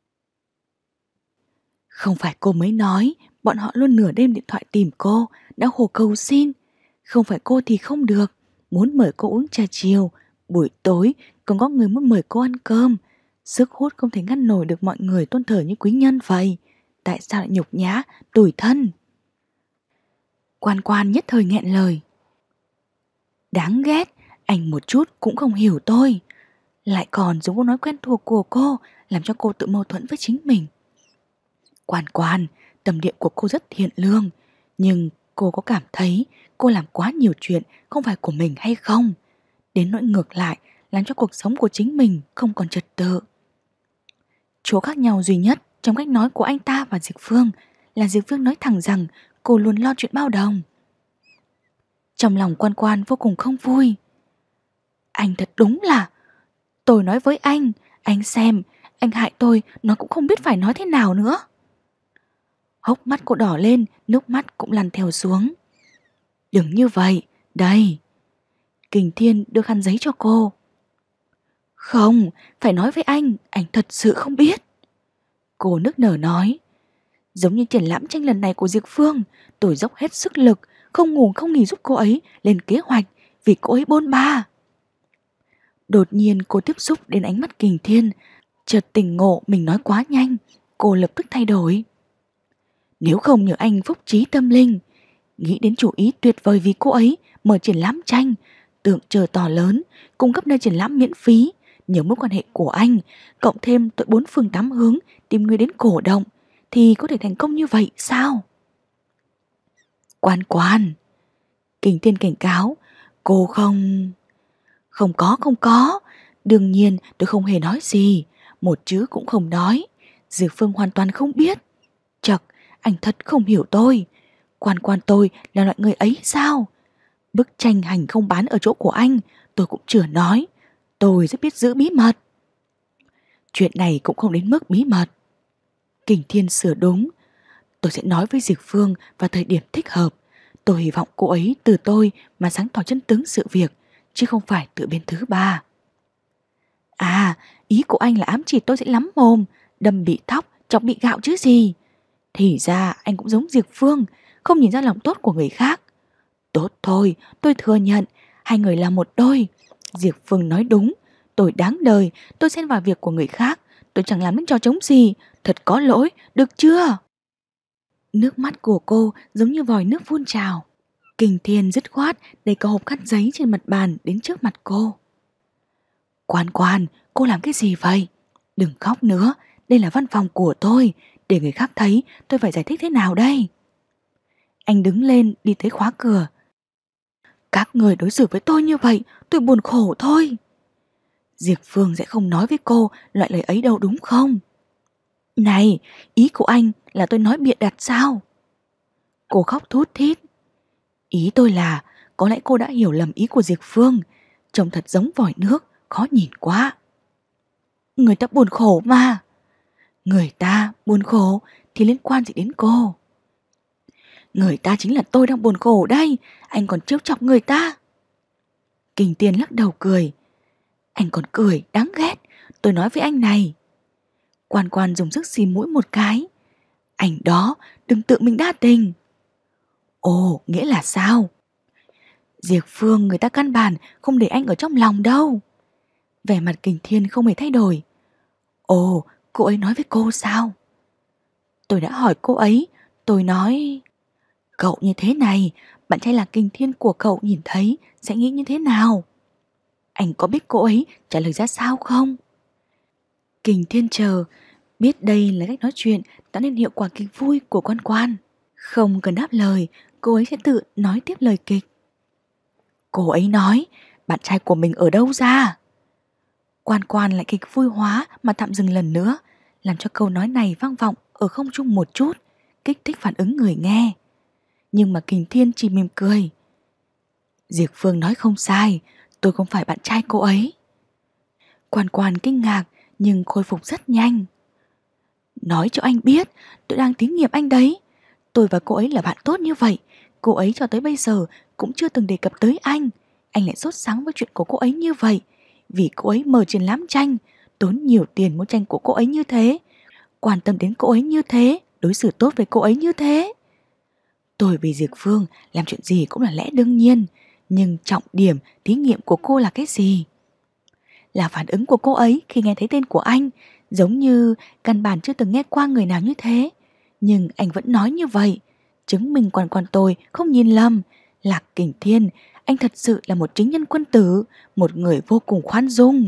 Không phải cô mới nói, bọn họ luôn nửa đêm điện thoại tìm cô, đã khổ cầu xin. Không phải cô thì không được, muốn mời cô uống trà chiều, buổi tối còn có người muốn mời cô ăn cơm. Sức hút không thể ngăn nổi được mọi người tôn thờ như quý nhân vậy. Tại sao lại nhục nhã, tủi thân? Quan Quan nhất thời nghẹn lời. Đáng ghét, anh một chút cũng không hiểu tôi. Lại còn dùng câu nói quen thuộc của cô, làm cho cô tự mâu thuẫn với chính mình. Quan Quan, tâm địa của cô rất thiện lương, nhưng cô có cảm thấy cô làm quá nhiều chuyện không phải của mình hay không? Đến nỗi ngược lại, làm cho cuộc sống của chính mình không còn trật tự. Chỗ khác nhau duy nhất trong cách nói của anh ta và Diệp Phương là Diệp Phương nói thẳng rằng cô luôn lo chuyện bao đồng. Trong lòng Quan Quan vô cùng không vui. Anh thật đúng là... Tôi nói với anh xem, anh hại tôi, nó cũng không biết phải nói thế nào nữa. Hốc mắt cô đỏ lên, nước mắt cũng lăn theo xuống. Đừng như vậy, đây. Kình Thiên đưa khăn giấy cho cô. Không, phải nói với anh thật sự không biết. Cô nức nở nói. Giống như triển lãm tranh lần này của Diệp Phương, tôi dốc hết sức lực, không ngủ không nghỉ giúp cô ấy lên kế hoạch vì cô ấy bôn ba. Đột nhiên cô tiếp xúc đến ánh mắt Kình Thiên, chợt tỉnh ngộ mình nói quá nhanh, cô lập tức thay đổi. Nếu không nhờ anh phúc trí tâm linh, nghĩ đến chủ ý tuyệt vời vì cô ấy mở triển lãm tranh, tượng trời to lớn, cung cấp nơi triển lãm miễn phí, nhờ mối quan hệ của anh, cộng thêm tội 4 phương 8 hướng tìm người đến cổ động, thì có thể thành công như vậy sao? Quan Quan. Kình Thiên cảnh cáo, cô không... Không có. Đương nhiên tôi không hề nói gì, một chữ cũng không nói. Diệp Phương hoàn toàn không biết. Chật, anh thật không hiểu tôi. Quan quan tôi là loại người ấy sao? Bức tranh hành không bán ở chỗ của anh, tôi cũng chưa nói. Tôi rất biết giữ bí mật. Chuyện này cũng không đến mức bí mật. Kình Thiên sửa đúng. Tôi sẽ nói với Diệp Phương vào thời điểm thích hợp. Tôi hy vọng cô ấy từ tôi mà sáng tỏ chân tướng sự việc, chứ không phải từ bên thứ ba. À, ý của anh là ám chỉ tôi sẽ lắm mồm, đâm bị thóc, chọc bị gạo chứ gì. Thì ra anh cũng giống Diệp Phương, không nhìn ra lòng tốt của người khác. Tốt thôi, tôi thừa nhận, hai người là một đôi. Diệp Phương nói đúng, tôi đáng đời, tôi xen vào việc của người khác, tôi chẳng làm những trò trống gì, thật có lỗi, được chưa? Nước mắt của cô giống như vòi nước phun trào. Kình Thiên dứt khoát đẩy cái hộp cắt giấy trên mặt bàn đến trước mặt cô. Quan quan, cô làm cái gì vậy? Đừng khóc nữa, đây là văn phòng của tôi, để người khác thấy tôi phải giải thích thế nào đây? Anh đứng lên đi tới khóa cửa. Các người đối xử với tôi như vậy, tôi buồn khổ thôi. Diệp Phương sẽ không nói với cô loại lời ấy đâu đúng không? Này, ý của anh là tôi nói bịa đặt sao? Cô khóc thút thít. Ý tôi là, có lẽ cô đã hiểu lầm ý của Diệp Phương. Trông thật giống vòi nước, khó nhìn quá. Người ta buồn khổ mà. Người ta buồn khổ thì liên quan gì đến cô? Người ta chính là tôi đang buồn khổ đây, anh còn trêu chọc người ta. Kình Tiên lắc đầu cười. Anh còn cười, đáng ghét, tôi nói với anh này. Quan quan dùng sức xì mũi một cái. Anh đó, đừng tự mình đa tình. Ồ, nghĩa là sao? Diệp Phương người ta căn bản không để anh ở trong lòng đâu. Vẻ mặt Kình Thiên không hề thay đổi. Ồ, cô ấy nói với cô sao? Tôi đã hỏi cô ấy, tôi nói... Cậu như thế này, bạn trai là Kình Thiên của cậu nhìn thấy sẽ nghĩ như thế nào? Anh có biết cô ấy trả lời ra sao không? Kình Thiên chờ, biết đây là cách nói chuyện tạo nên hiệu quả kịch vui của quan quan. Không cần đáp lời, cô ấy sẽ tự nói tiếp lời kịch. Cô ấy nói, bạn trai của mình ở đâu ra? Quan quan lại kịch vui hóa mà tạm dừng lần nữa, làm cho câu nói này vang vọng ở không trung một chút, kích thích phản ứng người nghe. Nhưng mà Kình Thiên chỉ mỉm cười. Diệp Phương nói không sai, tôi không phải bạn trai cô ấy. Quan quan kinh ngạc nhưng khôi phục rất nhanh. Nói cho anh biết, tôi đang thí nghiệm anh đấy. Tôi và cô ấy là bạn tốt như vậy, cô ấy cho tới bây giờ cũng chưa từng đề cập tới anh. Anh lại sốt sắng với chuyện của cô ấy như vậy, vì cô ấy mở triển lãm tranh, tốn nhiều tiền mua tranh của cô ấy như thế, quan tâm đến cô ấy như thế, đối xử tốt với cô ấy như thế. Tôi vì Diệp Phương làm chuyện gì cũng là lẽ đương nhiên, nhưng trọng điểm thí nghiệm của cô là cái gì? Là phản ứng của cô ấy khi nghe thấy tên của anh, giống như căn bản chưa từng nghe qua người nào như thế. Nhưng anh vẫn nói như vậy, chứng minh quan quan tôi không nhìn lầm. Lạc Kình Thiên, anh thật sự là một chính nhân quân tử, một người vô cùng khoan dung.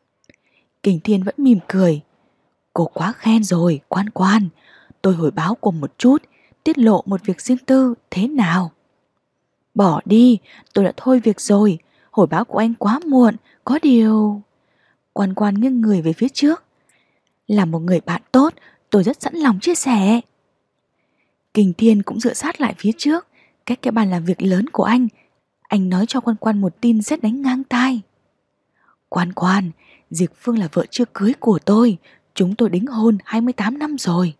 Kình Thiên vẫn mỉm cười. Cô quá khen rồi, quan quan. Tôi hồi báo cô một chút, tiết lộ một việc riêng tư thế nào? Bỏ đi, tôi đã thôi việc rồi. Hồi báo của anh quá muộn, có điều... Quan quan nghiêng người về phía trước. Là một người bạn tốt, tôi rất sẵn lòng chia sẻ. Kình Thiên cũng dựa sát lại phía trước, cách cái bàn làm việc lớn của anh. Anh nói cho quan quan một tin sét đánh ngang tai. Quan quan, Diệp Phương là vợ chưa cưới của tôi. Chúng tôi đính hôn 28 năm rồi.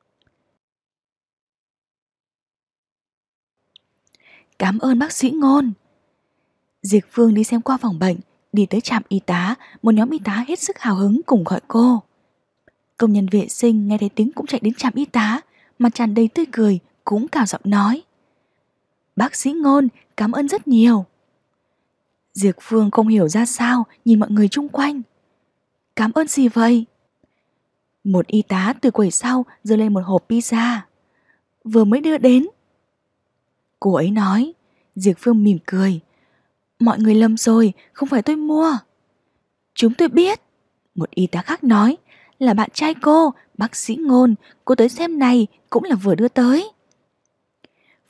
Cảm ơn bác sĩ Ngôn. Diệp Phương đi xem qua phòng bệnh, đi tới trạm y tá, một nhóm y tá hết sức hào hứng cùng gọi cô. Công nhân vệ sinh nghe thấy tiếng cũng chạy đến trạm y tá, mặt tràn đầy tươi cười, cũng cào giọng nói. Bác sĩ Ngôn, cảm ơn rất nhiều. Diệp Phương không hiểu ra sao, nhìn mọi người chung quanh. Cảm ơn gì vậy? Một y tá từ quầy sau giơ lên một hộp pizza. Vừa mới đưa đến. Cô ấy nói. Diệp Phương mỉm cười. Mọi người lầm rồi, không phải tôi mua. Chúng tôi biết. Một y tá khác nói. Là bạn trai cô, bác sĩ Ngôn. Cô tới xem này cũng là vừa đưa tới.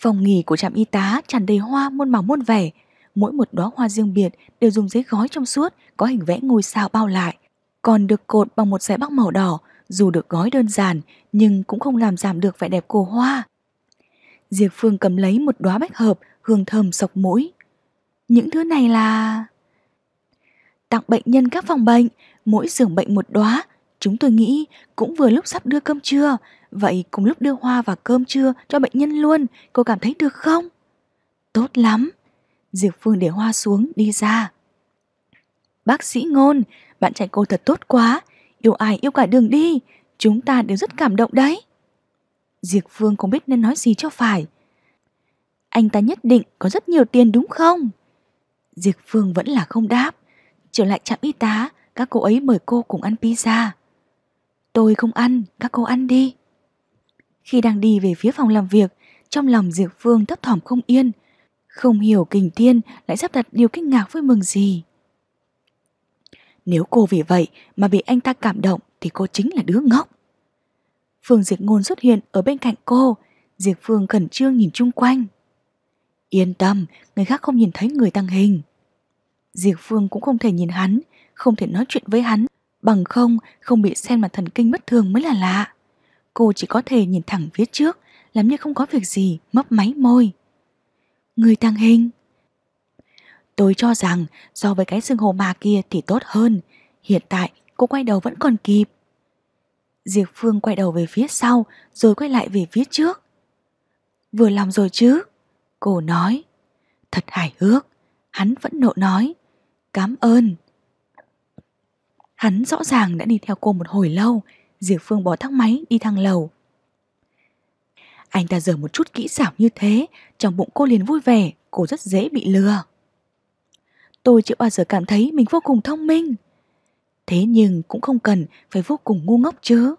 Phòng nghỉ của trạm y tá tràn đầy hoa muôn màu muôn vẻ. Mỗi một đóa hoa riêng biệt đều dùng giấy gói trong suốt, có hình vẽ ngôi sao bao lại, còn được cột bằng một dải bắc màu đỏ. Dù được gói đơn giản nhưng cũng không làm giảm được vẻ đẹp của hoa. Diệp Phương cầm lấy một đóa bách hợp, hương thơm sộc mũi. Những thứ này là tặng bệnh nhân các phòng bệnh, mỗi giường bệnh một đóa. Chúng tôi nghĩ cũng vừa lúc sắp đưa cơm trưa, vậy cùng lúc đưa hoa và cơm trưa cho bệnh nhân luôn, cô cảm thấy được không? Tốt lắm. Diệp Phương để hoa xuống đi ra. Bác sĩ Ngôn, bạn trai cô thật tốt quá, yêu ai yêu cả đường đi, chúng ta đều rất cảm động đấy. Diệp Phương không biết nên nói gì cho phải. Anh ta nhất định có rất nhiều tiền đúng không? Diệp Phương vẫn là không đáp. Trở lại trạm y tá, các cô ấy mời cô cùng ăn pizza. Tôi không ăn, các cô ăn đi. Khi đang đi về phía phòng làm việc, trong lòng Diệp Phương thấp thỏm không yên. Không hiểu Kình Thiên lại sắp đặt điều kinh ngạc vui mừng gì. Nếu cô vì vậy mà bị anh ta cảm động thì cô chính là đứa ngốc. Phương Diệp Ngôn xuất hiện ở bên cạnh cô. Diệp Phương khẩn trương nhìn chung quanh. Yên tâm, người khác không nhìn thấy người tăng hình. Diệp Phương cũng không thể nhìn hắn, không thể nói chuyện với hắn, bằng không bị xem là thần kinh bất thường mới là lạ. Cô chỉ có thể nhìn thẳng phía trước, làm như không có việc gì, mấp máy môi. Người tăng hình. Tôi cho rằng so với cái xương hổ mà kia thì tốt hơn. Hiện tại cô quay đầu vẫn còn kịp. Diệp Phương quay đầu về phía sau rồi quay lại về phía trước. Vừa lòng rồi chứ? Cô nói. Thật hài hước. Hắn vẫn nộ nói. Cảm ơn. Hắn rõ ràng đã đi theo cô một hồi lâu. Diệp Phương bỏ thang máy đi thang lầu. Anh ta giờ một chút kỹ xảo như thế, trong bụng cô liền vui vẻ. Cô rất dễ bị lừa. Tôi chưa bao giờ cảm thấy mình vô cùng thông minh. Thế nhưng cũng không cần phải vô cùng ngu ngốc chứ.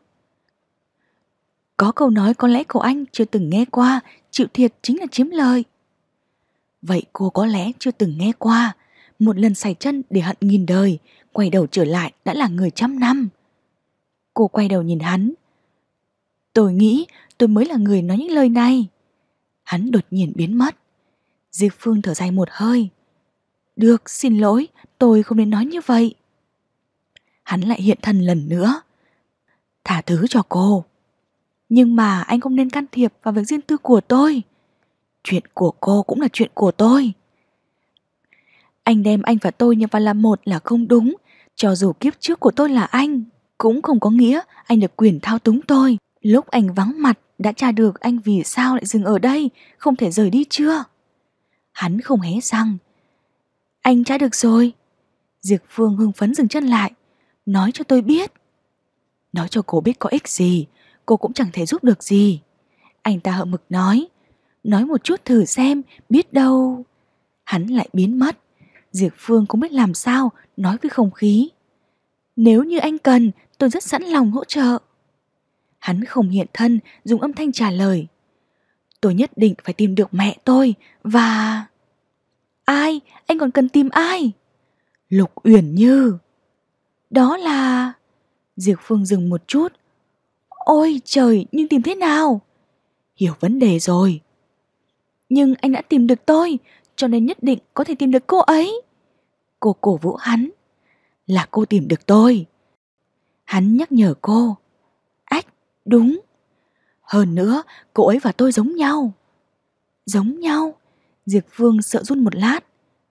Có câu nói có lẽ cậu anh chưa từng nghe qua, chịu thiệt chính là chiếm lời. Vậy cô có lẽ chưa từng nghe qua, một lần sải chân để hận nghìn đời, quay đầu trở lại đã là người trăm năm. Cô quay đầu nhìn hắn. Tôi nghĩ tôi mới là người nói những lời này. Hắn đột nhiên biến mất. Diệp Phương thở dài một hơi. Được, xin lỗi, tôi không nên nói như vậy. Hắn lại hiện thân lần nữa. Thả thứ cho cô. Nhưng mà anh không nên can thiệp vào việc riêng tư của tôi. Chuyện của cô cũng là chuyện của tôi. Anh đem anh và tôi nhập vào làm một là không đúng. Cho dù kiếp trước của tôi là anh, cũng không có nghĩa anh được quyền thao túng tôi. Lúc anh vắng mặt đã tra được anh vì sao lại dừng ở đây, không thể rời đi chưa? Hắn không hé răng. Anh tra được rồi. Diệp Phương hưng phấn dừng chân lại. Nói cho tôi biết. Nói cho cô biết có ích gì, cô cũng chẳng thể giúp được gì. Anh ta hậm hực nói. Nói một chút thử xem, biết đâu. Hắn lại biến mất. Diệp Phương cũng biết làm sao nói với không khí. Nếu như anh cần, tôi rất sẵn lòng hỗ trợ. Hắn không hiện thân, dùng âm thanh trả lời. Tôi nhất định phải tìm được mẹ tôi và... Ai? Anh còn cần tìm ai? Lục Uyển Như. Đó là... Diệp Phương dừng một chút. Ôi trời, nhưng tìm thế nào? Hiểu vấn đề rồi. Nhưng anh đã tìm được tôi, cho nên nhất định có thể tìm được cô ấy. Cô cổ vũ hắn. Là cô tìm được tôi. Hắn nhắc nhở cô. Ách, đúng. Hơn nữa, cô ấy và tôi giống nhau. Giống nhau? Diệp Phương sợ run một lát.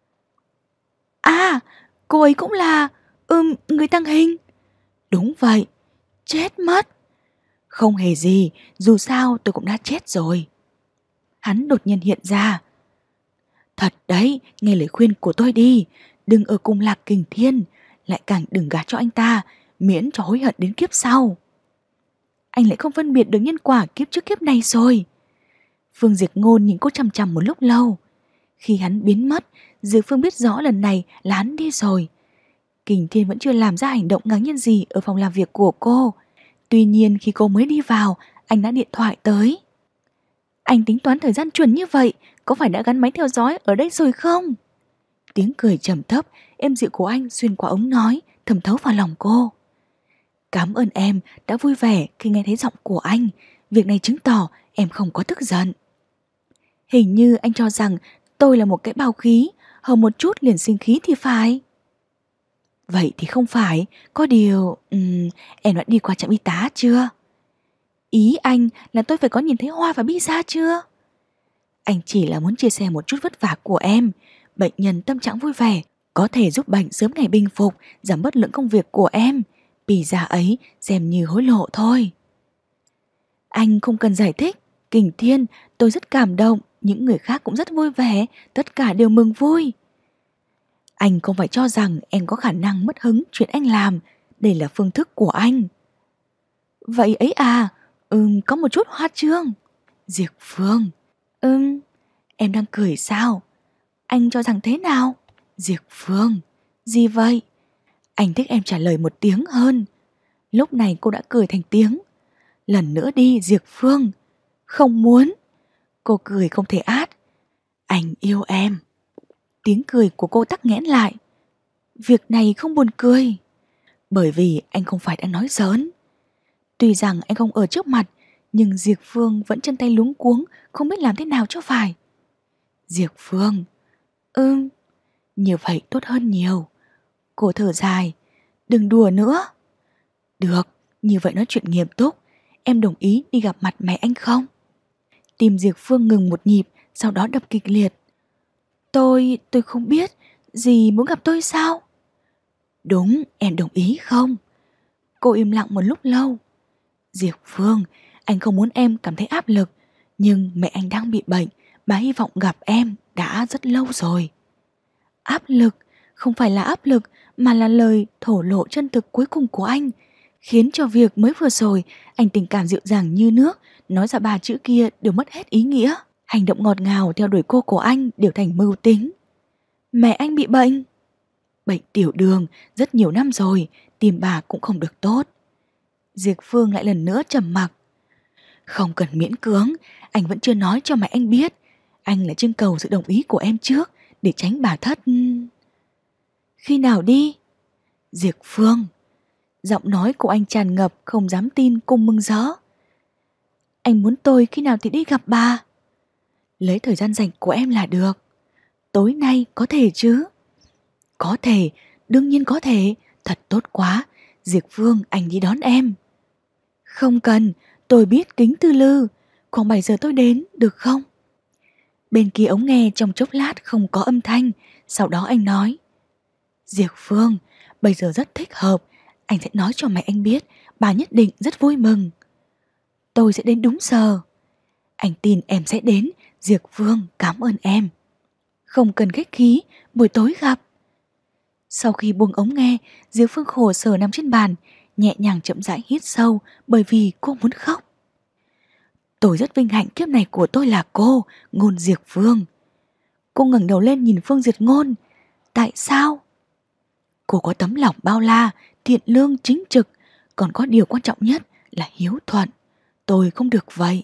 À, cô ấy cũng là... người tăng hình. Đúng vậy. Chết mất. Không hề gì, dù sao tôi cũng đã chết rồi. Hắn đột nhiên hiện ra. Thật đấy, nghe lời khuyên của tôi đi. Đừng ở cùng Lạc Kình Thiên. Lại càng đừng gả cho anh ta, miễn cho hối hận đến kiếp sau. Anh lại không phân biệt được nhân quả kiếp trước kiếp này rồi. Phương Diệp Ngôn nhìn cô chằm chằm một lúc lâu. Khi hắn biến mất, Diệp Phương biết rõ lần này là hắn đi rồi. Kình Thiên vẫn chưa làm ra hành động ngạc nhiên gì ở phòng làm việc của cô. Tuy nhiên khi cô mới đi vào, anh đã điện thoại tới. Anh tính toán thời gian chuẩn như vậy, có phải đã gắn máy theo dõi ở đây rồi không? Tiếng cười trầm thấp, êm dịu của anh xuyên qua ống nói, thẩm thấu vào lòng cô. Cảm ơn em đã vui vẻ khi nghe thấy giọng của anh. Việc này chứng tỏ em không có tức giận. Hình như anh cho rằng tôi là một cái bao khí, hơn một chút liền sinh khí thì phải. Vậy thì không phải, có điều... em đã đi qua trạm y tá chưa? Ý anh là tôi phải có nhìn thấy Hoa và Bisa chưa? Anh chỉ là muốn chia sẻ một chút vất vả của em. Bệnh nhân tâm trạng vui vẻ có thể giúp bệnh sớm ngày bình phục, giảm bớt lượng công việc của em. Pizza ấy xem như hối lộ thôi. Anh không cần giải thích. Kình Thiên, tôi rất cảm động. Những người khác cũng rất vui vẻ. Tất cả đều mừng vui. Anh không phải cho rằng em có khả năng mất hứng chuyện anh làm. Đây là phương thức của anh. Vậy ấy à? Có một chút hoa trương. Diệp Phương. Em đang cười sao? Anh cho rằng thế nào? Diệp Phương. Gì vậy? Anh thích em trả lời một tiếng hơn. Lúc này cô đã cười thành tiếng. Lần nữa đi Diệp Phương. Không muốn. Cô cười không thể át. Anh yêu em. Tiếng cười của cô tắc nghẽn lại. Việc này không buồn cười. Bởi vì anh không phải đang nói giỡn. Tuy rằng anh không ở trước mặt, nhưng Diệp Phương vẫn chân tay luống cuống, không biết làm thế nào cho phải. Diệp Phương. Như vậy tốt hơn nhiều. Cô thở dài. Đừng đùa nữa. Được, như vậy nói chuyện nghiêm túc. Em đồng ý đi gặp mặt mẹ anh không? Tim Diệp Phương ngừng một nhịp, sau đó đập kịch liệt. Tôi không biết. Dì muốn gặp tôi sao? Đúng, em đồng ý không? Cô im lặng một lúc lâu. Diệp Phương, anh không muốn em cảm thấy áp lực. Nhưng mẹ anh đang bị bệnh. Bà hy vọng gặp em đã rất lâu rồi. Áp lực? Không phải là áp lực, mà là lời thổ lộ chân thực cuối cùng của anh, khiến cho việc mới vừa rồi anh tình cảm dịu dàng như nước, nói ra 3 chữ kia đều mất hết ý nghĩa. Hành động ngọt ngào theo đuổi cô của anh đều thành mưu tính. Mẹ anh bị bệnh. Bệnh tiểu đường, rất nhiều năm rồi, tim bà cũng không được tốt. Diệp Phương lại lần nữa trầm mặc. Không cần miễn cưỡng, anh vẫn chưa nói cho mẹ anh biết. Anh là trưng cầu sự đồng ý của em trước, để tránh bà thất. Khi nào đi? Diệp Phương. Giọng nói của anh tràn ngập không dám tin cùng mừng rỡ. Anh muốn tôi khi nào thì đi gặp bà? Lấy thời gian rảnh của em là được. Tối nay có thể chứ? Có thể, đương nhiên có thể. Thật tốt quá. Diệp Phương, anh đi đón em. Không cần, tôi biết kính tư lư. Khoảng 7 giờ tôi đến, được không? Bên kia ống nghe trong chốc lát không có âm thanh. Sau đó anh nói. Diệp Phương, bây giờ rất thích hợp. Anh sẽ nói cho mẹ anh biết. Bà nhất định rất vui mừng. Tôi sẽ đến đúng giờ. Anh tin em sẽ đến. Diệp Phương, cảm ơn em. Không cần khách khí, buổi tối gặp. Sau khi buông ống nghe, Diệp Phương khổ sở nằm trên bàn, nhẹ nhàng chậm rãi hít sâu bởi vì cô muốn khóc. Tôi rất vinh hạnh kiếp này của tôi là cô, Ngôn Diệp Phương. Cô ngẩng đầu lên nhìn Phương Diệt Ngôn. Tại sao? Cô có tấm lòng bao la, thiện lương chính trực, còn có điều quan trọng nhất là hiếu thuận. Tôi không được vậy.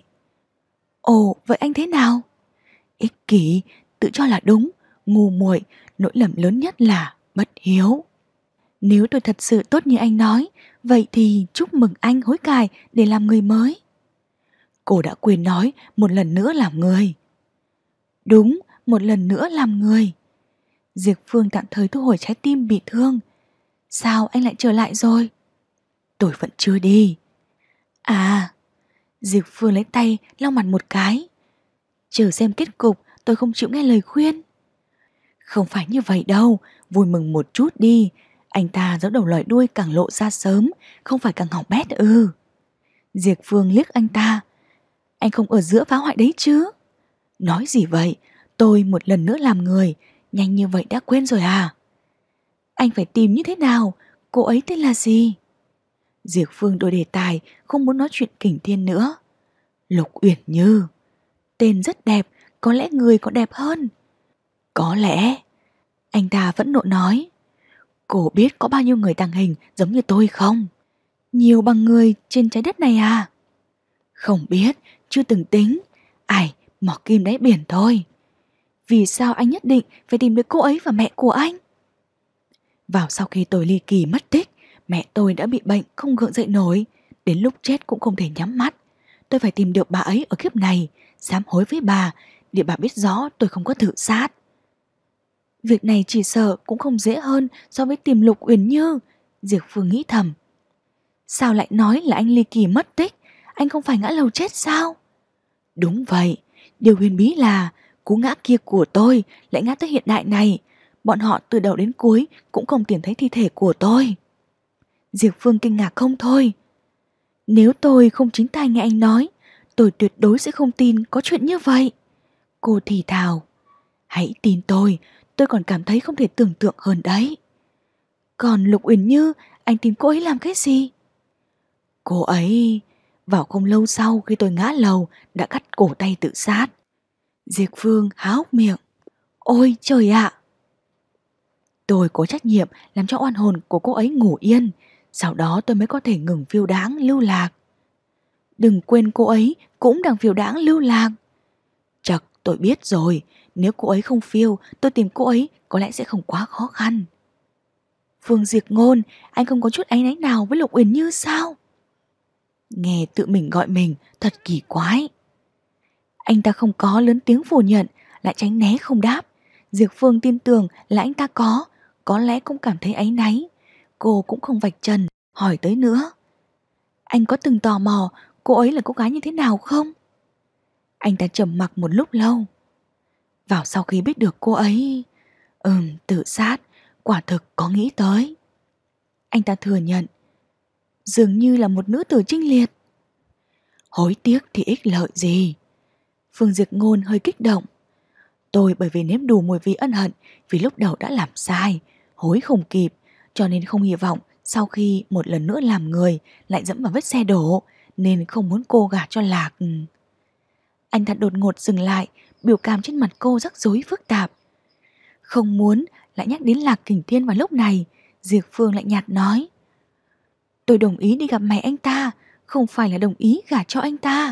Ồ, vậy anh thế nào? Ích kỷ, tự cho là đúng, ngu muội, nỗi lầm lớn nhất là bất hiếu. Nếu tôi thật sự tốt như anh nói, vậy thì chúc mừng anh hối cải để làm người mới. Cô đã quên nói một lần nữa làm người. Đúng, một lần nữa làm người. Diệp Phương tạm thời thu hồi trái tim bị thương. Sao anh lại trở lại rồi? Tôi vẫn chưa đi. À, Diệp Phương lấy tay lau mặt một cái. Chờ xem kết cục, tôi không chịu nghe lời khuyên. Không phải như vậy đâu, vui mừng một chút đi. Anh ta giấu đầu lòi đuôi càng lộ ra sớm, không phải càng hỏng bét ư? Diệp Phương liếc anh ta. Anh không ở giữa phá hoại đấy chứ? Nói gì vậy? Tôi một lần nữa làm người, nhanh như vậy đã quên rồi à? Anh phải tìm như thế nào? Cô ấy tên là gì? Diệp Phương đổi đề tài, không muốn nói chuyện Kình Thiên nữa. Lục Uyển Như. Tên rất đẹp, có lẽ người còn đẹp hơn. Có lẽ. Anh ta vẫn nộ nói. Cô biết có bao nhiêu người tàng hình giống như tôi không? Nhiều bằng người trên trái đất này à? Không biết, chưa từng tính. Ai, mỏ kim đáy biển thôi. Vì sao anh nhất định phải tìm được cô ấy và mẹ của anh? Vào sau khi tôi ly kỳ mất tích, mẹ tôi đã bị bệnh không gượng dậy nổi. Đến lúc chết cũng không thể nhắm mắt. Tôi phải tìm được bà ấy ở kiếp này, sám hối với bà để bà biết rõ tôi không có tự sát. Việc này chỉ sợ cũng không dễ hơn so với tìm Lục Uyển Như, Diệp Phương nghĩ thầm. Sao lại nói là anh ly kỳ mất tích? Anh không phải ngã lầu chết sao? Đúng vậy, điều huyền bí là cú ngã kia của tôi lại ngã tới hiện đại này. Bọn họ từ đầu đến cuối cũng không tìm thấy thi thể của tôi. Diệp Phương kinh ngạc không thôi. Nếu tôi không chính tai nghe anh nói, tôi tuyệt đối sẽ không tin có chuyện như vậy. Cô thì thào. Hãy tin tôi còn cảm thấy không thể tưởng tượng hơn đấy. Còn Lục Uyển Như, anh tìm cô ấy làm cái gì? Cô ấy vào không lâu sau khi tôi ngã lầu đã cắt cổ tay tự sát. Diệp Phương há hốc miệng. Ôi trời ạ! Tôi có trách nhiệm làm cho oan hồn của cô ấy ngủ yên, sau đó tôi mới có thể ngừng phiêu đãng lưu lạc. Đừng quên cô ấy cũng đang phiêu đãng lưu lạc. Chật, tôi biết rồi, nếu cô ấy không phiêu, tôi tìm cô ấy có lẽ sẽ không quá khó khăn. Phương Diệt Ngôn, anh không có chút áy náy nào với Lục Uyển Như sao? Nghe tự mình gọi mình thật kỳ quái. Anh ta không có lớn tiếng phủ nhận, lại tránh né không đáp. Diệp Phương tin tưởng là anh ta có lẽ cũng cảm thấy áy náy. Cô cũng không vạch trần, hỏi tới nữa. Anh có từng tò mò cô ấy là cô gái như thế nào không? Anh ta trầm mặc một lúc lâu. Vào sau khi biết được cô ấy tự sát, quả thực có nghĩ tới. Anh ta thừa nhận, dường như là một nữ tử trinh liệt. Hối tiếc thì ích lợi gì? Phương Diệp Ngôn hơi kích động. Tôi bởi vì nếm đủ mùi vị ân hận vì lúc đầu đã làm sai, hối không kịp, cho nên không hy vọng sau khi một lần nữa làm người lại dẫm vào vết xe đổ, nên không muốn cô gả cho Lạc. Anh ta đột ngột dừng lại, biểu cảm trên mặt cô rắc rối phức tạp. Không muốn lại nhắc đến Lạc Kình Thiên vào lúc này, Diệp Phương lại nhạt nói. Tôi đồng ý đi gặp mẹ anh ta, không phải là đồng ý gả cho anh ta.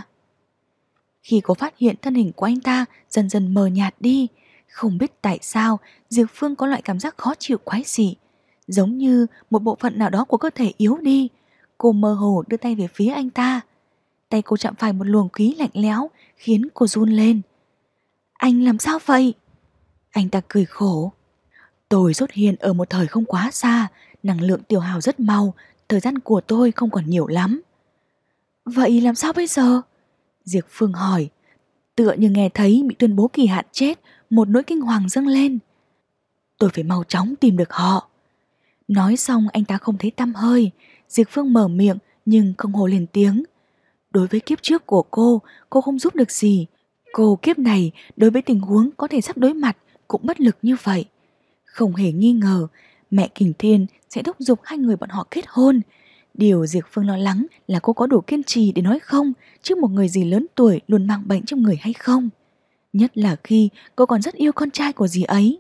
Khi cô phát hiện thân hình của anh ta dần dần mờ nhạt đi, không biết tại sao Diệp Phương có loại cảm giác khó chịu quái dị, giống như một bộ phận nào đó của cơ thể yếu đi. Cô mơ hồ đưa tay về phía anh ta. Tay cô chạm phải một luồng khí lạnh lẽo khiến cô run lên. Anh làm sao vậy? Anh ta cười khổ. Tôi xuất hiện ở một thời không quá xa, năng lượng tiêu hao rất mau, thời gian của tôi không còn nhiều lắm. Vậy làm sao bây giờ? Diệp Phương hỏi. Tựa như nghe thấy bị tuyên bố kỳ hạn chết, một nỗi kinh hoàng dâng lên. Tôi phải mau chóng tìm được họ. Nói xong anh ta không thấy tăm hơi. Diệp Phương mở miệng nhưng không hô lên tiếng. Đối với kiếp trước của cô không giúp được gì. Cô kiếp này đối với tình huống có thể sắp đối mặt cũng bất lực như vậy. Không hề nghi ngờ mẹ Kình Thiên sẽ thúc giục hai người bọn họ kết hôn. Điều Diệp Phương lo lắng là cô có đủ kiên trì để nói không trước một người dì lớn tuổi luôn mang bệnh trong người hay không. Nhất là khi cô còn rất yêu con trai của dì ấy.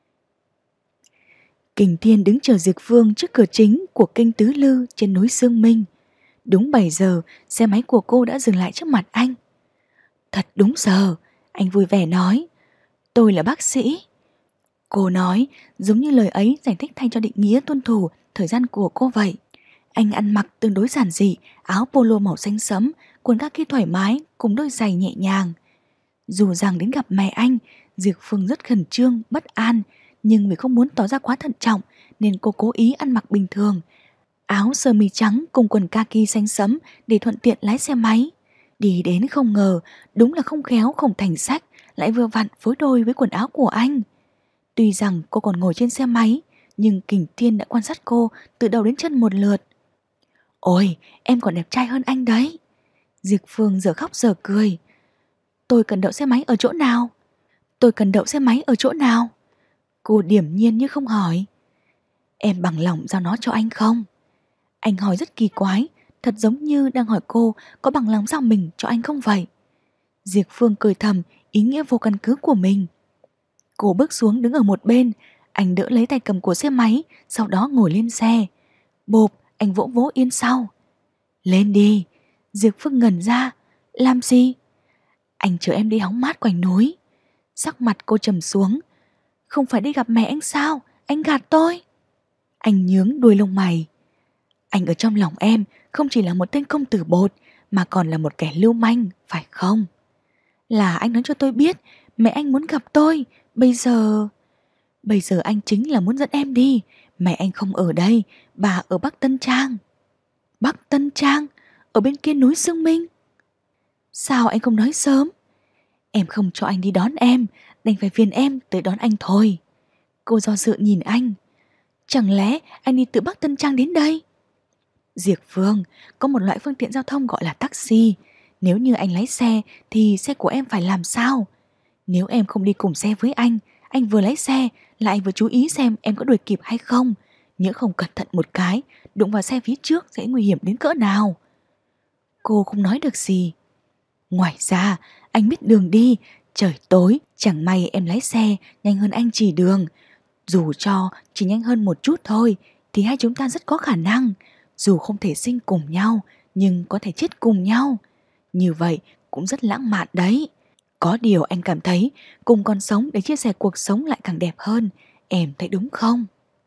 Kình Thiên đứng chờ Diệp Phương trước cửa chính của kênh Tứ Lư trên núi Sương Minh. Đúng 7 giờ, xe máy của cô đã dừng lại trước mặt anh. Thật đúng giờ, anh vui vẻ nói. Tôi là bác sĩ. Cô nói giống như lời ấy giải thích thay cho định nghĩa tuân thủ thời gian của cô vậy. Anh ăn mặc tương đối giản dị, áo polo màu xanh sẫm, quần kaki thoải mái cùng đôi giày nhẹ nhàng. Dù rằng đến gặp mẹ anh, Diệp Phương rất khẩn trương, bất an, nhưng vì không muốn tỏ ra quá thận trọng nên cô cố ý ăn mặc bình thường. Áo sơ mi trắng cùng quần kaki xanh sẫm để thuận tiện lái xe máy. Đi đến không ngờ, đúng là không khéo không thành sách, lại vừa vặn phối đôi với quần áo của anh. Tuy rằng cô còn ngồi trên xe máy, nhưng Kình Thiên đã quan sát cô từ đầu đến chân một lượt. Ôi, em còn đẹp trai hơn anh đấy. Diệp Phương giờ khóc giờ cười. Tôi cần đậu xe máy ở chỗ nào? Tôi cần đậu xe máy ở chỗ nào? Cô điềm nhiên như không hỏi. Em bằng lòng giao nó cho anh không? Anh hỏi rất kỳ quái, thật giống như đang hỏi cô có bằng lòng giao mình cho anh không vậy. Diệp Phương cười thầm ý nghĩa vô căn cứ của mình. Cô bước xuống đứng ở một bên, anh đỡ lấy tay cầm của xe máy, sau đó ngồi lên xe. Bộp, anh vỗ vỗ yên sau. Lên đi. Diệp Phương ngẩn ra. Làm gì? Anh chở em đi hóng mát quanh núi. Sắc mặt cô trầm xuống. Không phải đi gặp mẹ anh sao? Anh gạt tôi. Anh nhướng đuôi lông mày. Anh ở trong lòng em không chỉ là một tên công tử bột mà còn là một kẻ lưu manh, phải không? Là anh nói cho tôi biết Mẹ anh muốn gặp tôi. Bây giờ anh chính là muốn dẫn em đi. Mẹ anh không ở đây, bà ở Bắc Tân Trang. Bắc Tân Trang? Ở bên kia núi Sương Minh? Sao anh không nói sớm? Em không cho anh đi đón em, đành phải phiền em tới đón anh thôi. Cô do dự nhìn anh. Chẳng lẽ anh đi từ Bắc Tân Trang đến đây? Diệp Phương, có một loại phương tiện giao thông gọi là taxi. Nếu như anh lái xe thì xe của em phải làm sao? Nếu em không đi cùng xe với anh vừa lái xe lại vừa chú ý xem em có đuổi kịp hay không. Nhỡ không cẩn thận một cái, đụng vào xe phía trước sẽ nguy hiểm đến cỡ nào. Cô không nói được gì. Ngoài ra, anh biết đường đi, trời tối, chẳng may em lái xe nhanh hơn anh chỉ đường. Dù cho chỉ nhanh hơn một chút thôi, thì hai chúng ta rất có khả năng, dù không thể sinh cùng nhau, nhưng có thể chết cùng nhau. Như vậy cũng rất lãng mạn đấy. Có điều anh cảm thấy cùng còn sống để chia sẻ cuộc sống lại càng đẹp hơn, em thấy đúng không?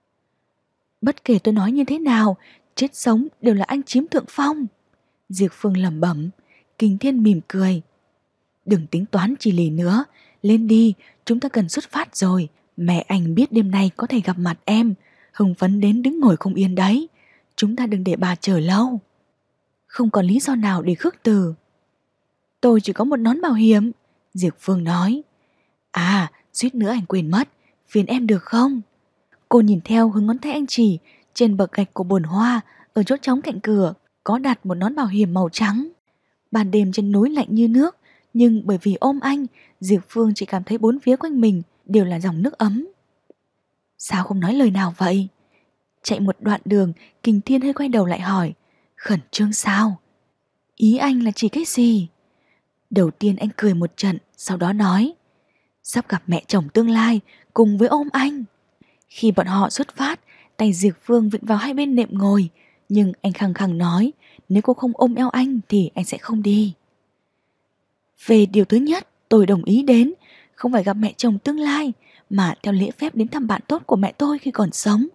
Bất kể tôi nói như thế nào, chết sống đều là anh chiếm thượng phong. Diệp Phương lẩm bẩm. Kình Thiên mỉm cười. Đừng tính toán chi lì nữa, lên đi, chúng ta cần xuất phát rồi. Mẹ anh biết đêm nay có thể gặp mặt em, hưng phấn đến đứng ngồi không yên đấy. Chúng ta đừng để bà chờ lâu. Không còn lý do nào để khước từ. Tôi chỉ có một nón bảo hiểm, Diệp Phương nói. À, suýt nữa anh quên mất, phiền em được không? Cô nhìn theo hướng ngón tay anh chỉ, trên bậc gạch của bồn hoa, ở chỗ trống cạnh cửa, có đặt một nón bảo hiểm màu trắng. Ban đêm trên núi lạnh như nước, nhưng bởi vì ôm anh, Diệp Phương chỉ cảm thấy bốn phía quanh mình đều là dòng nước ấm. Sao không nói lời nào vậy? Chạy một đoạn đường, Kình Thiên hơi quay đầu lại hỏi, khẩn trương sao? Ý anh là chỉ cái gì? Đầu tiên anh cười một trận, sau đó nói, sắp gặp mẹ chồng tương lai cùng với ôm anh. Khi bọn họ xuất phát, tay Diệp Phương vịn vào hai bên nệm ngồi, nhưng anh khăng khăng nói, nếu cô không ôm eo anh thì anh sẽ không đi. Về điều thứ nhất, tôi đồng ý đến, không phải gặp mẹ chồng tương lai, mà theo lễ phép đến thăm bạn tốt của mẹ tôi khi còn sống.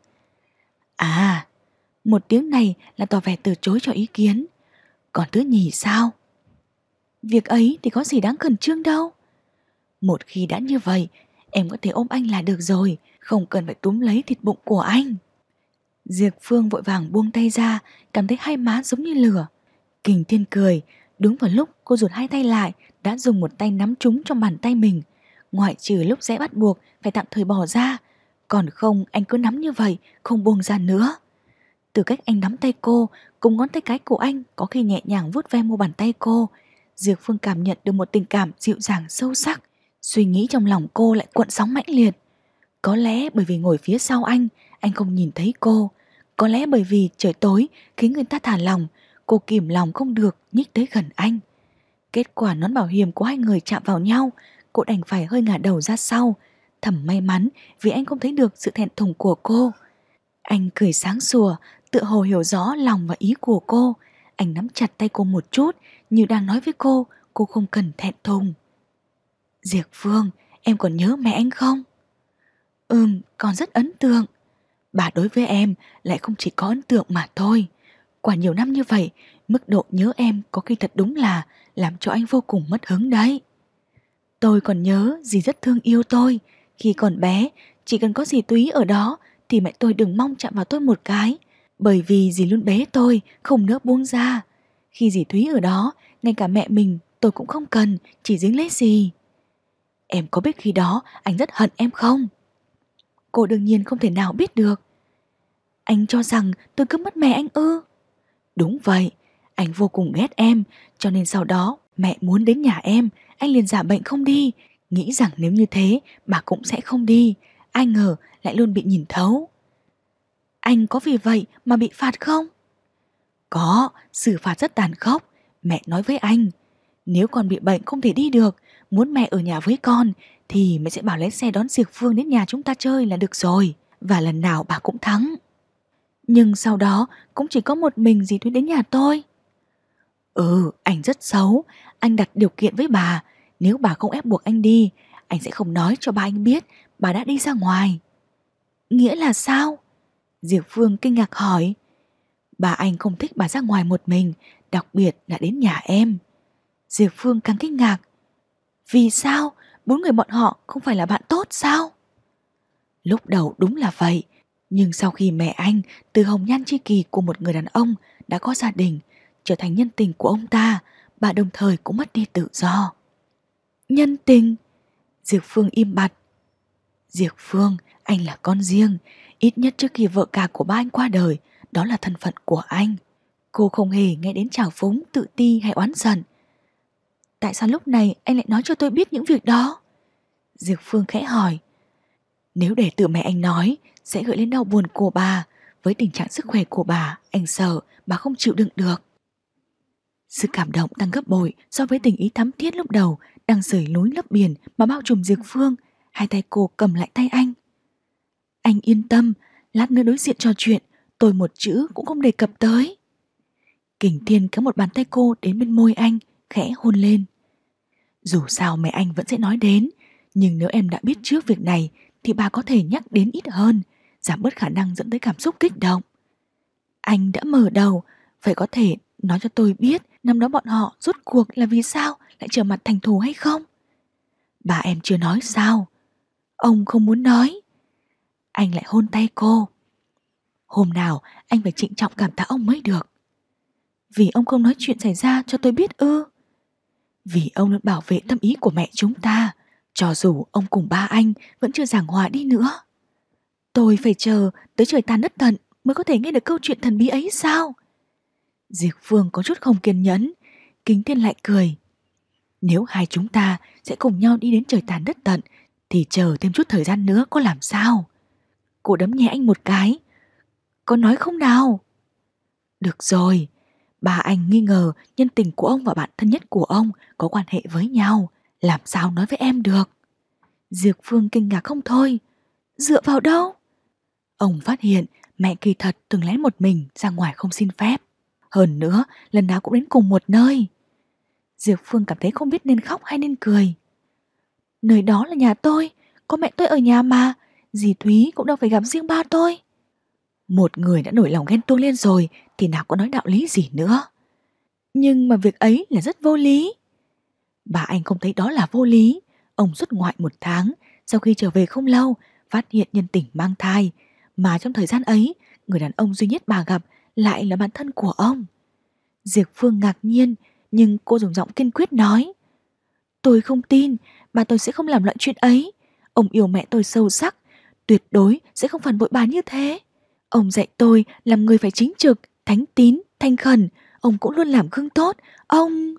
À, một tiếng này là tỏ vẻ từ chối cho ý kiến. Còn thứ nhì sao? Việc ấy thì có gì đáng khẩn trương đâu. Một khi đã như vậy, em có thể ôm anh là được rồi, không cần phải túm lấy thịt bụng của anh. Diệp Phương vội vàng buông tay ra, cảm thấy hai má giống như lửa. Kình Thiên cười, đúng vào lúc cô rụt hai tay lại, đã dùng một tay nắm trúng trong bàn tay mình. Ngoại trừ lúc sẽ bắt buộc phải tạm thời bỏ ra, còn không anh cứ nắm như vậy, không buông ra nữa. Từ cách anh nắm tay cô, cùng ngón tay cái của anh có khi nhẹ nhàng vuốt ve mu bàn tay cô, Diệp Phương cảm nhận được một tình cảm dịu dàng sâu sắc. Suy nghĩ trong lòng cô lại cuộn sóng mãnh liệt. Có lẽ bởi vì ngồi phía sau anh không nhìn thấy cô. Có lẽ bởi vì trời tối khiến người ta thả lòng, cô kìm lòng không được nhích tới gần anh. Kết quả nón bảo hiểm của hai người chạm vào nhau, cô đành phải hơi ngả đầu ra sau. Thầm may mắn vì anh không thấy được sự thẹn thùng của cô. Anh cười sáng sủa, tựa hồ hiểu rõ lòng và ý của cô. Anh nắm chặt tay cô một chút, như đang nói với cô không cần thẹn thùng. Diệp Phương, em còn nhớ mẹ anh không? Con rất ấn tượng. Bà đối với em lại không chỉ có ấn tượng mà thôi. Qua nhiều năm như vậy, mức độ nhớ em có khi thật đúng là làm cho anh vô cùng mất hứng đấy. Tôi còn nhớ dì rất thương yêu tôi. Khi còn bé, chỉ cần có dì Túy ở đó thì mẹ tôi đừng mong chạm vào tôi một cái, bởi vì dì luôn bế tôi, không nỡ buông ra. Khi dì Thúy ở đó, ngay cả mẹ mình tôi cũng không cần, chỉ dính lấy dì. Em có biết khi đó anh rất hận em không? Cô đương nhiên không thể nào biết được. Anh cho rằng tôi cứ mất mẹ anh ư? Đúng vậy, anh vô cùng ghét em, cho nên sau đó mẹ muốn đến nhà em, anh liền giả bệnh không đi, nghĩ rằng nếu như thế bà cũng sẽ không đi. Ai ngờ lại luôn bị nhìn thấu. Anh có vì vậy mà bị phạt không? Có, xử phạt rất tàn khốc. Mẹ nói với anh, nếu con bị bệnh không thể đi được, muốn mẹ ở nhà với con, thì mẹ sẽ bảo lái xe đón Diệp Phương đến nhà chúng ta chơi là được rồi. Và lần nào bà cũng thắng. Nhưng sau đó cũng chỉ có một mình dì Thúy đến nhà tôi. Anh rất xấu. Anh đặt điều kiện với bà, nếu bà không ép buộc anh đi, anh sẽ không nói cho ba anh biết bà đã đi ra ngoài. Nghĩa là sao? Diệp Phương kinh ngạc hỏi. Bà anh không thích bà ra ngoài một mình, đặc biệt là đến nhà em. Diệp Phương càng kinh ngạc. Vì sao? 4 người bọn họ không phải là bạn tốt sao? Lúc đầu đúng là vậy, nhưng sau khi mẹ anh từ hồng nhan tri kỷ của một người đàn ông đã có gia đình, trở thành nhân tình của ông ta, bà đồng thời cũng mất đi tự do. Nhân tình? Diệp Phương im bặt. Diệp Phương, anh là con riêng, ít nhất trước khi vợ cả của ba anh qua đời, đó là thân phận của anh. Cô không hề nghe đến trào phúng, tự ti hay oán giận. Tại sao lúc này anh lại nói cho tôi biết những việc đó? Diệp Phương khẽ hỏi. Nếu để tự mẹ anh nói, sẽ gợi lên đau buồn của bà. Với tình trạng sức khỏe của bà, anh sợ bà không chịu đựng được. Sự cảm động tăng gấp bội so với tình ý thắm thiết lúc đầu đang sưởi núi lấp biển mà bao trùm Diệp Phương. Hai tay cô cầm lại tay anh. Anh yên tâm, lát nữa đối diện trò chuyện, tôi một chữ cũng không đề cập tới. Kình Thiên kéo một bàn tay cô đến bên môi anh, khẽ hôn lên. Dù sao mẹ anh vẫn sẽ nói đến, nhưng nếu em đã biết trước việc này thì bà có thể nhắc đến ít hơn, giảm bớt khả năng dẫn tới cảm xúc kích động. Anh đã mở đầu, phải có thể nói cho tôi biết năm đó bọn họ rốt cuộc là vì sao lại trở mặt thành thù hay không? Bà em chưa nói sao? Ông không muốn nói. Anh lại hôn tay cô. Hôm nào anh phải trịnh trọng cảm tạ ông mới được. Vì ông không nói chuyện xảy ra cho tôi biết ư? Vì ông luôn bảo vệ tâm ý của mẹ chúng ta, cho dù ông cùng ba anh vẫn chưa giảng hòa đi nữa. Tôi phải chờ tới trời tàn đất tận mới có thể nghe được câu chuyện thần bí ấy sao? Diệp Phương có chút không kiên nhẫn. Kính Thiên lại cười. Nếu hai chúng ta sẽ cùng nhau đi đến trời tàn đất tận thì chờ thêm chút thời gian nữa có làm sao? Cô đấm nhẹ anh một cái. Có nói không nào? Được rồi. Bà anh nghi ngờ nhân tình của ông và bạn thân nhất của ông có quan hệ với nhau. Làm sao nói với em được? Diệp Phương kinh ngạc không thôi. Dựa vào đâu? Ông phát hiện mẹ kỳ thật thường lén một mình ra ngoài không xin phép. Hơn nữa, lần nào cũng đến cùng một nơi. Diệp Phương cảm thấy không biết nên khóc hay nên cười. Nơi đó là nhà tôi, có mẹ tôi ở nhà mà, dì Thúy cũng đâu phải gặp riêng ba tôi. Một người đã nổi lòng ghen tuông lên rồi thì nào có nói đạo lý gì nữa. Nhưng mà việc ấy là rất vô lý. Bà anh không thấy đó là vô lý. Ông xuất ngoại 1 tháng, sau khi trở về không lâu, phát hiện nhân tình mang thai. Mà trong thời gian ấy, người đàn ông duy nhất bà gặp lại là bạn thân của ông. Diệp Phương ngạc nhiên, nhưng cô dùng giọng kiên quyết nói. Tôi không tin, bà tôi sẽ không làm loại chuyện ấy. Ông yêu mẹ tôi sâu sắc, tuyệt đối sẽ không phản bội bà như thế. Ông dạy tôi làm người phải chính trực, thánh tín, thanh khẩn. Ông cũng luôn làm gương tốt. Ông...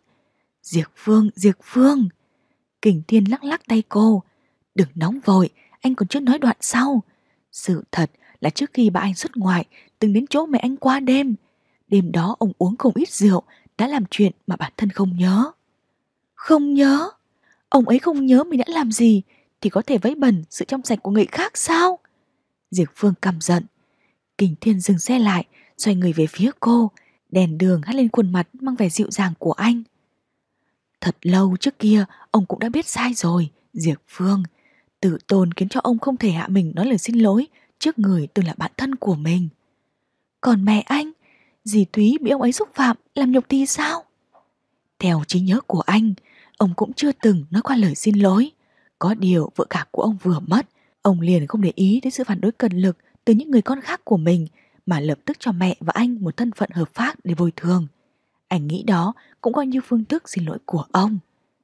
Diệp Phương. Kình Thiên lắc lắc tay cô. Đừng nóng vội, anh còn chưa nói đoạn sau. Sự thật là trước khi bà anh xuất ngoại, từng đến chỗ mẹ anh qua đêm. Đêm đó ông uống không ít rượu, đã làm chuyện mà bản thân không nhớ. Không nhớ? Ông ấy không nhớ mình đã làm gì thì có thể vấy bẩn sự trong sạch của người khác sao? Diệp Phương căm giận. Kình Thiên dừng xe lại, xoay người về phía cô. Đèn đường hắt lên khuôn mặt mang vẻ dịu dàng của anh. Thật lâu trước kia ông cũng đã biết sai rồi, Diệp Phương. Tự tôn khiến cho ông không thể hạ mình nói lời xin lỗi trước người từng là bạn thân của mình. Còn mẹ anh, dì Thúy bị ông ấy xúc phạm, làm nhục thì sao? Theo trí nhớ của anh, ông cũng chưa từng nói qua lời xin lỗi. Có điều vợ cả của ông vừa mất, ông liền không để ý đến sự phản đối cật lực từ những người con khác của mình, mà lập tức cho mẹ và anh một thân phận hợp pháp để bồi thường. Anh nghĩ đó cũng coi như phương thức xin lỗi của ông.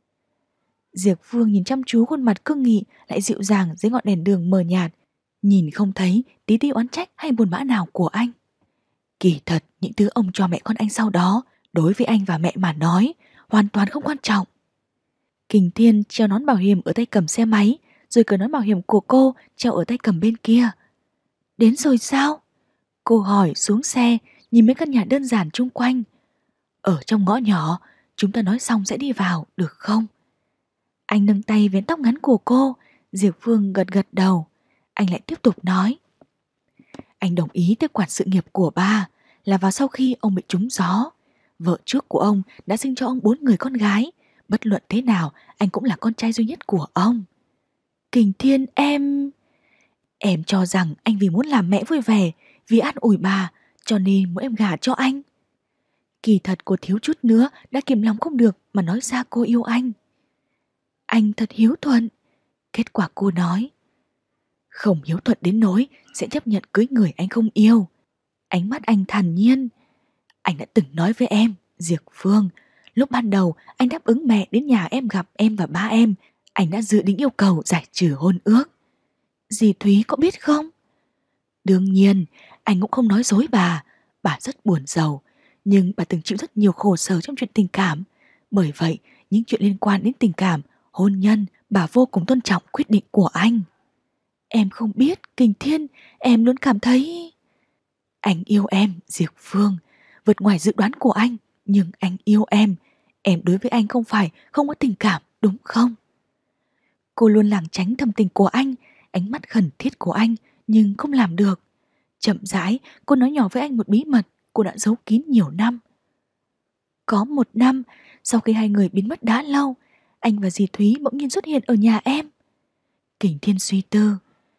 Diệp Phương nhìn chăm chú khuôn mặt cương nghị lại dịu dàng dưới ngọn đèn đường mờ nhạt, nhìn không thấy tí tí oán trách hay buồn bã nào của anh. Kỳ thật những thứ ông cho mẹ con anh sau đó, đối với anh và mẹ mà nói, hoàn toàn không quan trọng. Kình Thiên treo nón bảo hiểm ở tay cầm xe máy, rồi cởi nón bảo hiểm của cô treo ở tay cầm bên kia. Đến rồi sao? Cô hỏi xuống xe, nhìn mấy căn nhà đơn giản chung quanh. Ở trong ngõ nhỏ, chúng ta nói xong sẽ đi vào, được không? Anh nâng tay vén tóc ngắn của cô. Diệp Phương gật gật đầu. Anh lại tiếp tục nói. Anh đồng ý tiếp quản sự nghiệp của ba là vào sau khi ông bị trúng gió. Vợ trước của ông đã sinh cho ông 4 người con gái. Bất luận thế nào, anh cũng là con trai duy nhất của ông. Kình Thiên, em cho rằng anh vì muốn làm mẹ vui vẻ, vì an ủi bà, cho nên muốn em gả cho anh. Kỳ thật cô thiếu chút nữa đã kìm lòng không được mà nói ra cô yêu anh. Anh thật hiếu thuận. Kết quả cô nói, không hiếu thuận đến nỗi sẽ chấp nhận cưới người anh không yêu. Ánh mắt anh thản nhiên. Anh đã từng nói với em, Diệp Phương, lúc ban đầu anh đáp ứng mẹ đến nhà em gặp em và ba em, anh đã dự định yêu cầu giải trừ hôn ước. Dì Thúy có biết không? Đương nhiên, anh cũng không nói dối bà rất buồn giàu, nhưng bà từng chịu rất nhiều khổ sở trong chuyện tình cảm. Bởi vậy, những chuyện liên quan đến tình cảm, hôn nhân, bà vô cùng tôn trọng quyết định của anh. Em không biết, Kình Thiên, em luôn cảm thấy... Anh yêu em, Diệp Phương, vượt ngoài dự đoán của anh, nhưng anh yêu em. Em đối với anh không phải không có tình cảm, đúng không? Cô luôn lảng tránh thầm tình của anh, ánh mắt khẩn thiết của anh, nhưng không làm được. Chậm rãi, cô nói nhỏ với anh một bí mật cô đã giấu kín nhiều năm. Có một năm, sau khi hai người biến mất đã lâu, anh và dì Thúy bỗng nhiên xuất hiện ở nhà em. Kình Thiên suy tư.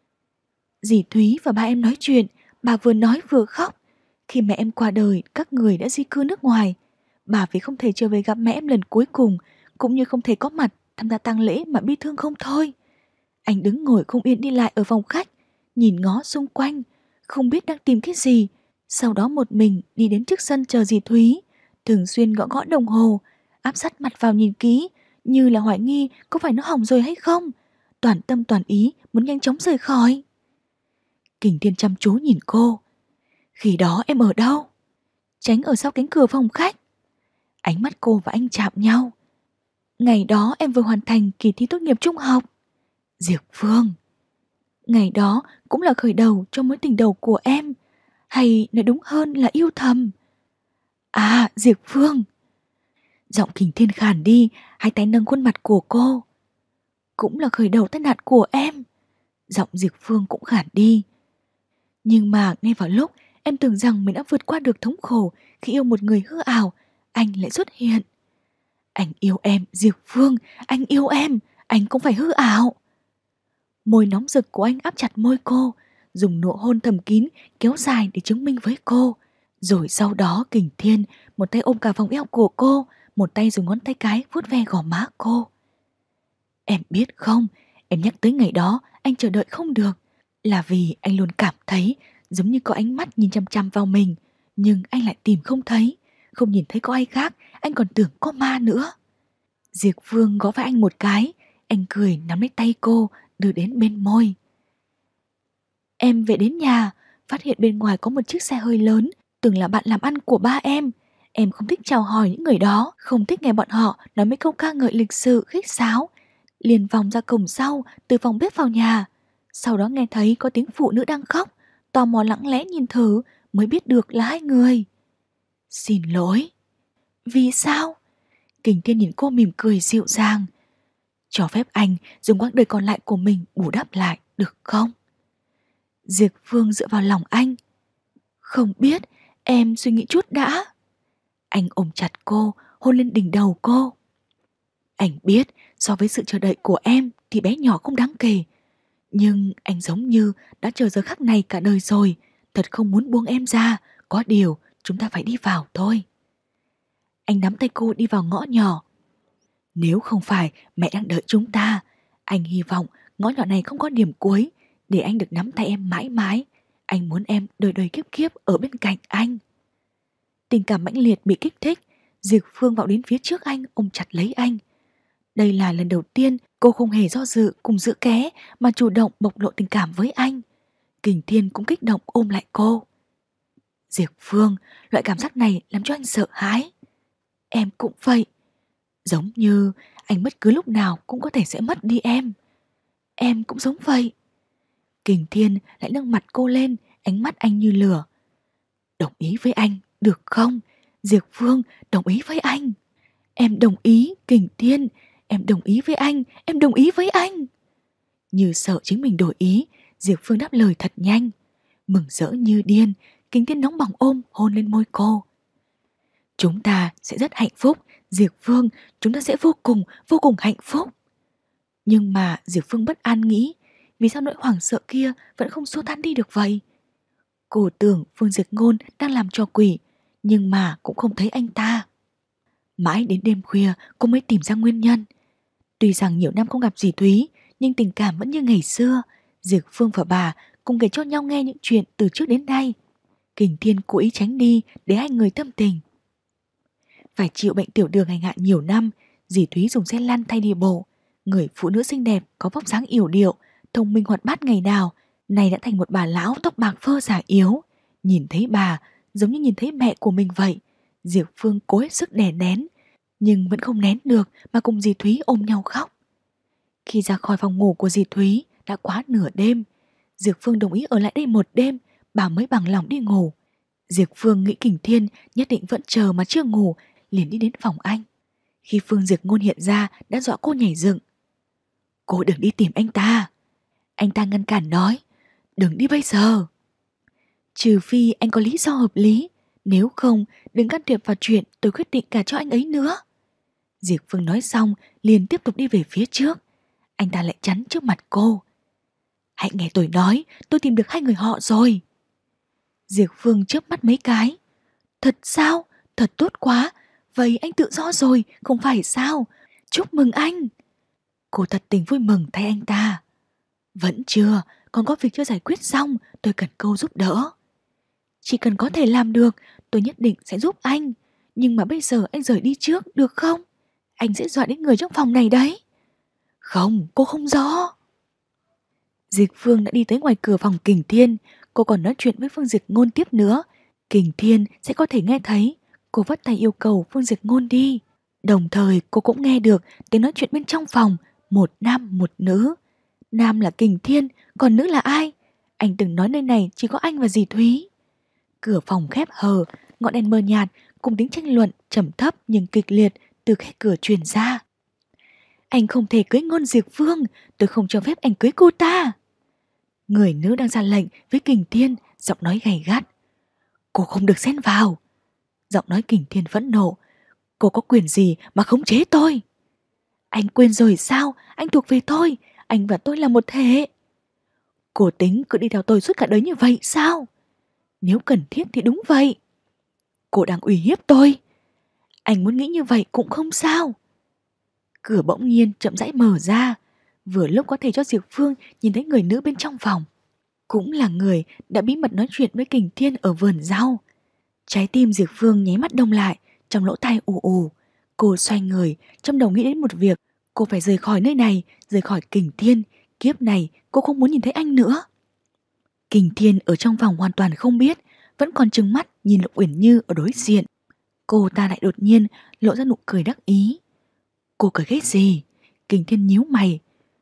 Dì Thúy và ba em nói chuyện, bà vừa nói vừa khóc. Khi mẹ em qua đời, các người đã di cư nước ngoài. Bà vì không thể trở về gặp mẹ em lần cuối cùng, cũng như không thể có mặt tham gia tang lễ mà bi thương không thôi. Anh đứng ngồi không yên đi lại ở phòng khách, nhìn ngó xung quanh, không biết đang tìm cái gì. Sau đó một mình đi đến trước sân chờ dì Thúy, thường xuyên gõ gõ đồng hồ, áp sát mặt vào nhìn kỹ, như là hoài nghi có phải nó hỏng rồi hay không. Toàn tâm toàn ý muốn nhanh chóng rời khỏi. Kình Thiên chăm chú nhìn cô. Khi đó em ở đâu? Tránh ở sau cánh cửa phòng khách. Ánh mắt cô và anh chạm nhau. Ngày đó em vừa hoàn thành kỳ thi tốt nghiệp trung học. Diệp Phương. Ngày đó cũng là khởi đầu cho mối tình đầu của em, hay nói đúng hơn là yêu thầm. À, Diệp Phương. Giọng Kình Thiên khàn đi, hai tay nâng khuôn mặt của cô. Cũng là khởi đầu tai nạn của em. Giọng Diệp Phương cũng khàn đi. Nhưng mà ngay vào lúc em tưởng rằng mình đã vượt qua được thống khổ khi yêu một người hư ảo, anh lại xuất hiện. Anh yêu em, Diệp Phương, anh yêu em, anh không phải hư ảo. Môi nóng rực của anh áp chặt môi cô, dùng nụ hôn thầm kín kéo dài để chứng minh với cô. Rồi sau đó Kình Thiên một tay ôm cả vòng eo của cô, một tay dùng ngón tay cái vuốt ve gò má cô. Em biết không, em nhắc tới ngày đó anh chờ đợi không được, là vì anh luôn cảm thấy giống như có ánh mắt nhìn chăm chăm vào mình, nhưng anh lại tìm không thấy, không nhìn thấy có ai khác, anh còn tưởng có ma nữa. Diệp Phương gõ vai anh một cái, anh cười nắm lấy tay cô, đưa đến bên môi. Em về đến nhà, phát hiện bên ngoài có một chiếc xe hơi lớn, tưởng là bạn làm ăn của ba em. Em không thích chào hỏi những người đó, không thích nghe bọn họ nói mấy câu ca ngợi lịch sự, khách sáo. Liền vòng ra cổng sau, từ phòng bếp vào nhà. Sau đó nghe thấy có tiếng phụ nữ đang khóc, tò mò lặng lẽ nhìn thử mới biết được là hai người. Xin lỗi. Vì sao? Kình Thiên nhìn cô mỉm cười dịu dàng. Cho phép anh dùng quãng đời còn lại của mình bù đắp lại, được không? Diệp Phương dựa vào lòng anh. Không biết, em suy nghĩ chút đã. Anh ôm chặt cô, hôn lên đỉnh đầu cô. Anh biết, so với sự chờ đợi của em thì bé nhỏ không đáng kể. Nhưng anh giống như đã chờ giờ khắc này cả đời rồi, thật không muốn buông em ra, có điều chúng ta phải đi vào thôi. Anh nắm tay cô đi vào ngõ nhỏ. Nếu không phải mẹ đang đợi chúng ta, anh hy vọng ngõ nhỏ này không có điểm cuối, để anh được nắm tay em mãi mãi. Anh muốn em đời đời kiếp kiếp ở bên cạnh anh. Tình cảm mãnh liệt bị kích thích, Diệp Phương vào đến phía trước anh, ôm chặt lấy anh. Đây là lần đầu tiên cô không hề do dự cùng giữ ké mà chủ động bộc lộ tình cảm với anh. Kình Thiên cũng kích động ôm lại cô. Diệp Phương, loại cảm giác này làm cho anh sợ hãi. Em cũng vậy. Giống như anh bất cứ lúc nào cũng có thể sẽ mất đi em. Em cũng giống vậy. Kình Thiên lại nâng mặt cô lên, ánh mắt anh như lửa. Đồng ý với anh, được không? Diệp Phương, đồng ý với anh. Em đồng ý, Kình Thiên. Em đồng ý với anh, em đồng ý với anh. Như sợ chính mình đổi ý, Diệp Phương đáp lời thật nhanh. Mừng rỡ như điên, Kình Thiên nóng bỏng ôm hôn lên môi cô. Chúng ta sẽ rất hạnh phúc, Diệp Phương, chúng ta sẽ vô cùng hạnh phúc. Nhưng mà Diệp Phương bất an nghĩ, vì sao nỗi hoảng sợ kia vẫn không xua tan đi được vậy? Cô tưởng Phương Diệp Ngôn đang làm trò quỷ, nhưng mà cũng không thấy anh ta. Mãi đến đêm khuya cô mới tìm ra nguyên nhân. Tuy rằng nhiều năm không gặp dì Thúy, nhưng tình cảm vẫn như ngày xưa. Diệp Phương và bà cùng kể cho nhau nghe những chuyện từ trước đến nay. Kình Thiên cố ý tránh đi để hai người tâm tình. Phải chịu bệnh tiểu đường hành hạ nhiều năm, dì Thúy dùng xe lăn thay đi bộ. Người phụ nữ xinh đẹp có vóc dáng yểu điệu, thông minh hoạt bát ngày nào, nay đã thành một bà lão tóc bạc phơ già yếu. Nhìn thấy bà giống như nhìn thấy mẹ của mình vậy. Diệp Phương cố hết sức đè nén, nhưng vẫn không nén được mà cùng dì Thúy ôm nhau khóc. Khi ra khỏi phòng ngủ của dì Thúy đã quá nửa đêm. Diệp Phương đồng ý ở lại đây một đêm, bà mới bằng lòng đi ngủ. Diệp Phương nghĩ Kình Thiên nhất định vẫn chờ mà chưa ngủ, liền đi đến phòng anh. Khi Phương Diệp Ngôn hiện ra đã dọa cô nhảy dựng. Cô đừng đi tìm anh ta. Anh ta ngăn cản nói, đừng đi bây giờ. Trừ phi anh có lý do hợp lý, nếu không đừng can thiệp vào chuyện tôi quyết định cả cho anh ấy nữa. Diệp Phương nói xong liền tiếp tục đi về phía trước. Anh ta lại chắn trước mặt cô. Hãy nghe tôi nói, tôi tìm được hai người họ rồi. Diệp Phương chớp mắt mấy cái. Thật sao? Thật tốt quá. Vậy anh tự do rồi, không phải sao? Chúc mừng anh. Cô thật tình vui mừng thay anh ta. Vẫn chưa, còn có việc chưa giải quyết xong, tôi cần cô giúp đỡ. Chỉ cần có thể làm được, tôi nhất định sẽ giúp anh. Nhưng mà bây giờ anh rời đi trước, được không? Anh sẽ dọa đến người trong phòng này đấy. Không, cô không rõ. Diệp Phương đã đi tới ngoài cửa phòng Kình Thiên. Cô còn nói chuyện với Phương Diệp Ngôn tiếp nữa. Kình Thiên sẽ có thể nghe thấy. Cô vất tay yêu cầu Phương Diệp Ngôn đi. Đồng thời cô cũng nghe được tiếng nói chuyện bên trong phòng. Một nam một nữ. Nam là Kình Thiên, còn nữ là ai? Anh từng nói nơi này chỉ có anh và dì Thúy. Cửa phòng khép hờ, ngọn đèn mờ nhạt cùng tiếng tranh luận trầm thấp nhưng kịch liệt từ khe cửa truyền ra. Anh không thể cưới Ngôn Diệp Phương, tôi không cho phép anh cưới cô ta. Người nữ đang ra lệnh với Kình Thiên, giọng nói gay gắt. Cô không được xen vào. Giọng nói Kình Thiên phẫn nộ. Cô có quyền gì mà khống chế tôi? Anh quên rồi sao? Anh thuộc về tôi. Anh và tôi là một thể. Cô tính cứ đi theo tôi suốt cả đời như vậy sao? Nếu cần thiết thì đúng vậy. Cô đang uy hiếp tôi. Anh muốn nghĩ như vậy cũng không sao. Cửa bỗng nhiên chậm rãi mở ra. Vừa lúc có thể cho Diệp Phương nhìn thấy người nữ bên trong phòng. Cũng là người đã bí mật nói chuyện với Kình Thiên ở vườn rau. Trái tim Diệp Phương nháy mắt đông lại, trong lỗ tai ù ù. Cô xoay người, trong đầu nghĩ đến một việc. Cô phải rời khỏi nơi này, rời khỏi Kình Thiên. Kiếp này cô không muốn nhìn thấy anh nữa. Kình Thiên ở trong phòng hoàn toàn không biết, vẫn còn trừng mắt nhìn Lục Uyển Như ở đối diện. Cô ta lại đột nhiên lộ ra nụ cười đắc ý. Cô cười ghét gì? Kình Thiên nhíu mày.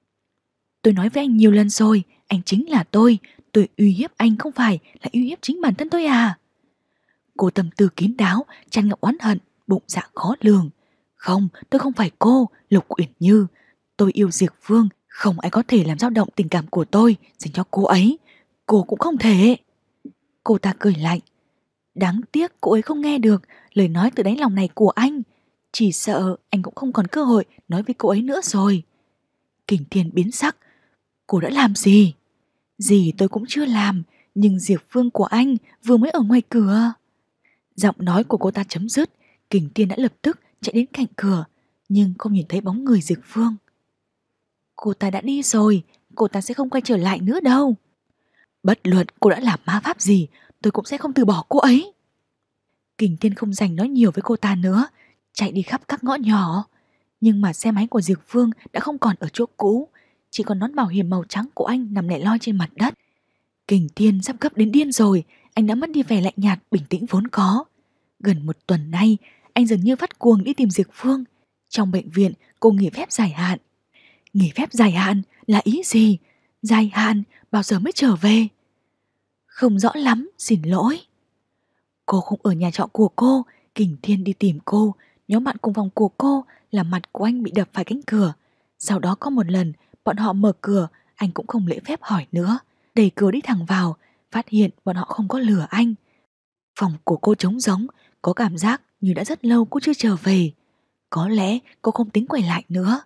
Tôi nói với anh nhiều lần rồi, anh chính là tôi uy hiếp anh không phải là uy hiếp chính bản thân tôi à? Cô tâm tư kín đáo, tràn ngập oán hận, bụng dạ khó lường. Không, tôi không phải cô, Lục Uyển Như. Tôi yêu Diệp Phương, không ai có thể làm dao động tình cảm của tôi dành cho cô ấy. Cô cũng không thể. Cô ta cười lạnh. Đáng tiếc cô ấy không nghe được lời nói từ đáy lòng này của anh. Chỉ sợ anh cũng không còn cơ hội nói với cô ấy nữa rồi. Kình Thiên biến sắc. Cô đã làm gì? Gì tôi cũng chưa làm, nhưng Diệp Phương của anh vừa mới ở ngoài cửa. Giọng nói của cô ta chấm dứt, Kình Thiên đã lập tức chạy đến cạnh cửa, nhưng không nhìn thấy bóng người Diệp Phương. Cô ta đã đi rồi, cô ta sẽ không quay trở lại nữa đâu. Bất luận cô đã làm ma pháp gì, tôi cũng sẽ không từ bỏ cô ấy. Kình Thiên không dành nói nhiều với cô ta nữa, chạy đi khắp các ngõ nhỏ. Nhưng mà xe máy của Diệp Phương đã không còn ở chỗ cũ, chỉ còn nón bảo hiểm màu trắng của anh nằm lẻ loi trên mặt đất. Kình Thiên sắp gấp đến điên rồi, anh đã mất đi vẻ lạnh nhạt bình tĩnh vốn có. Gần một tuần nay, anh dường như phát cuồng đi tìm Diệp Phương. Trong bệnh viện, cô nghỉ phép dài hạn. Nghỉ phép dài hạn là ý gì? Dài hạn bao giờ mới trở về? Không rõ lắm, xin lỗi. Cô không ở nhà trọ của cô, Kình Thiên đi tìm cô. Nhóm bạn cùng phòng của cô là mặt của anh bị đập phải cánh cửa. Sau đó có một lần, bọn họ mở cửa, anh cũng không lễ phép hỏi nữa. Đẩy cửa đi thẳng vào, phát hiện bọn họ không có lừa anh. Phòng của cô trống rỗng, có cảm giác như đã rất lâu cô chưa trở về. Có lẽ cô không tính quay lại nữa.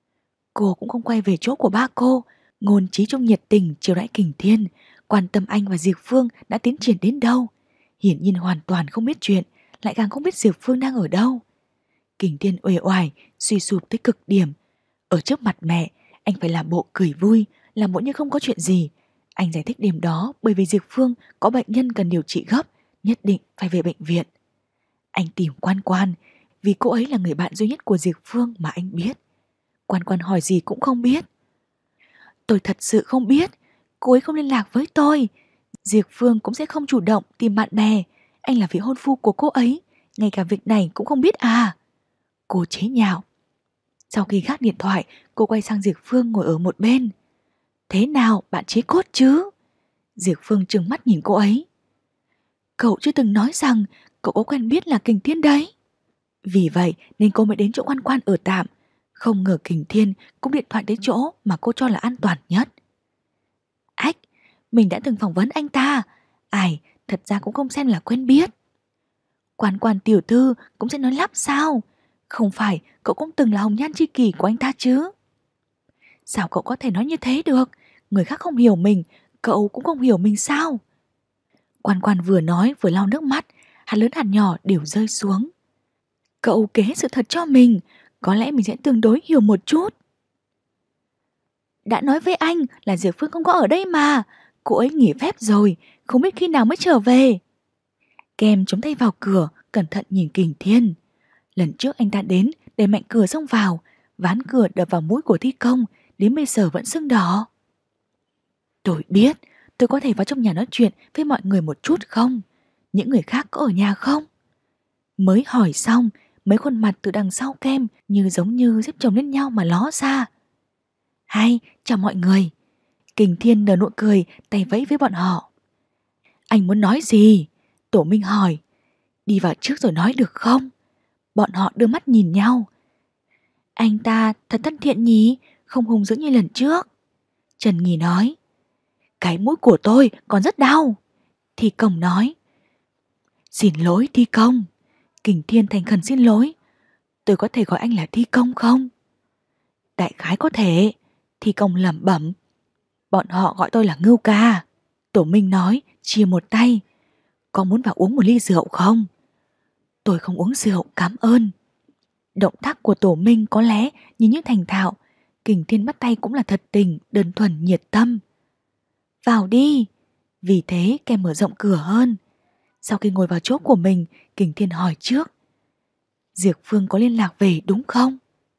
Cô cũng không quay về chỗ của ba cô. Ngôn Chí Trung nhiệt tình chiều đãi Kình Thiên, quan tâm anh và Diệp Phương đã tiến triển đến đâu. Hiển nhiên hoàn toàn không biết chuyện, lại càng không biết Diệp Phương đang ở đâu. Kình Thiên uể oải, suy sụp tới cực điểm. Ở trước mặt mẹ, Anh phải làm bộ cười vui, làm bộ như không có chuyện gì. Anh giải thích đêm đó bởi vì Diệp Phương có bệnh nhân cần điều trị gấp, nhất định phải về bệnh viện. Anh tìm Quan Quan, vì cô ấy là người bạn duy nhất của Diệp Phương mà anh biết. Quan Quan hỏi gì cũng không biết. Tôi thật sự không biết, cô ấy không liên lạc với tôi. Diệp Phương cũng sẽ không chủ động tìm bạn bè. Anh là vị hôn phu của cô ấy, ngay cả việc này cũng không biết à? Cô chế nhạo. Sau khi gác điện thoại, cô quay sang Diệp Phương ngồi ở một bên. Thế nào bạn chế cốt chứ? Diệp Phương trừng mắt nhìn cô ấy. Cậu chưa từng nói rằng cậu có quen biết là Kình Thiên đấy. Vì vậy nên cô mới đến chỗ Quan Quan ở tạm. Không ngờ Kình Thiên cũng điện thoại tới chỗ mà cô cho là an toàn nhất. Ách, mình đã từng phỏng vấn anh ta. Ai, thật ra cũng không xem là quen biết. Quan Quan tiểu thư cũng sẽ nói lắp sao? Không phải cậu cũng từng là hồng nhan tri kỷ của anh ta chứ? Sao cậu có thể nói như thế được? Người khác không hiểu mình, cậu cũng không hiểu mình sao? Quan Quan vừa nói vừa lau nước mắt, hạt lớn hạt nhỏ đều rơi xuống. Cậu kể hết sự thật cho mình, có lẽ mình sẽ tương đối hiểu một chút. Đã nói với anh là Diệp Phương không có ở đây mà, cô ấy nghỉ phép rồi, không biết khi nào mới trở về. Kem chống tay vào cửa, cẩn thận nhìn Kình Thiên. Lần trước anh ta đến, đẩy mạnh cửa xông vào, ván cửa đập vào mũi của thi công, đến bây giờ vẫn sưng đỏ. Tôi biết, tôi có thể vào trong nhà nói chuyện với mọi người một chút không? Những người khác có ở nhà không? Mới hỏi xong, mấy khuôn mặt từ đằng sau Kem như giống như xếp chồng lên nhau mà ló ra. Hay, chào mọi người. Kình Thiên nở nụ cười, tay vẫy với bọn họ. Anh muốn nói gì? Tổ Minh hỏi. Đi vào trước rồi nói được không? Bọn họ đưa mắt nhìn nhau. Anh ta thật thân thiện nhỉ, không hung dữ như lần trước. Trần Nghi nói. Cái mũi của tôi còn rất đau. Thi Công nói. Xin lỗi Thi Công. Kình Thiên thành khẩn xin lỗi. Tôi có thể gọi anh là Thi Công không? Đại khái có thể. Thi Công lẩm bẩm. Bọn họ gọi tôi là Ngưu Ca. Tổ Minh nói, chia một tay. Có muốn vào uống một ly rượu không? Tôi không uống rượu, cảm ơn. Động tác của Tổ Minh có lẽ nhìn như thành thạo. Kình Thiên bắt tay cũng là thật tình, đơn thuần, nhiệt tâm. Vào đi. Vì thế Kem mở rộng cửa hơn. Sau khi ngồi vào chỗ của mình, Kình Thiên hỏi trước. Diệp Phương có liên lạc về đúng không?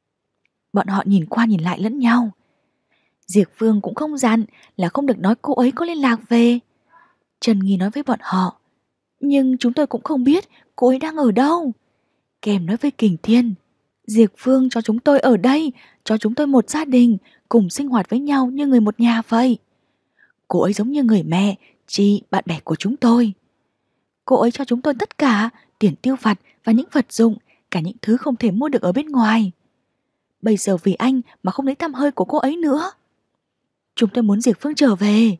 Bọn họ nhìn qua nhìn lại lẫn nhau. Diệp Phương cũng không dặn là không được nói cô ấy có liên lạc về. Trần Nghi nói với bọn họ. Nhưng chúng tôi cũng không biết cô ấy đang ở đâu. Kem nói với Kình Thiên. Diệp Phương cho chúng tôi ở đây, cho chúng tôi một gia đình, cùng sinh hoạt với nhau như người một nhà vậy. Cô ấy giống như người mẹ, chị, bạn bè của chúng tôi. Cô ấy cho chúng tôi tất cả, tiền tiêu vặt và những vật dụng, cả những thứ không thể mua được ở bên ngoài. Bây giờ vì anh mà không lấy tăm hơi của cô ấy nữa. Chúng tôi muốn Diệp Phương trở về.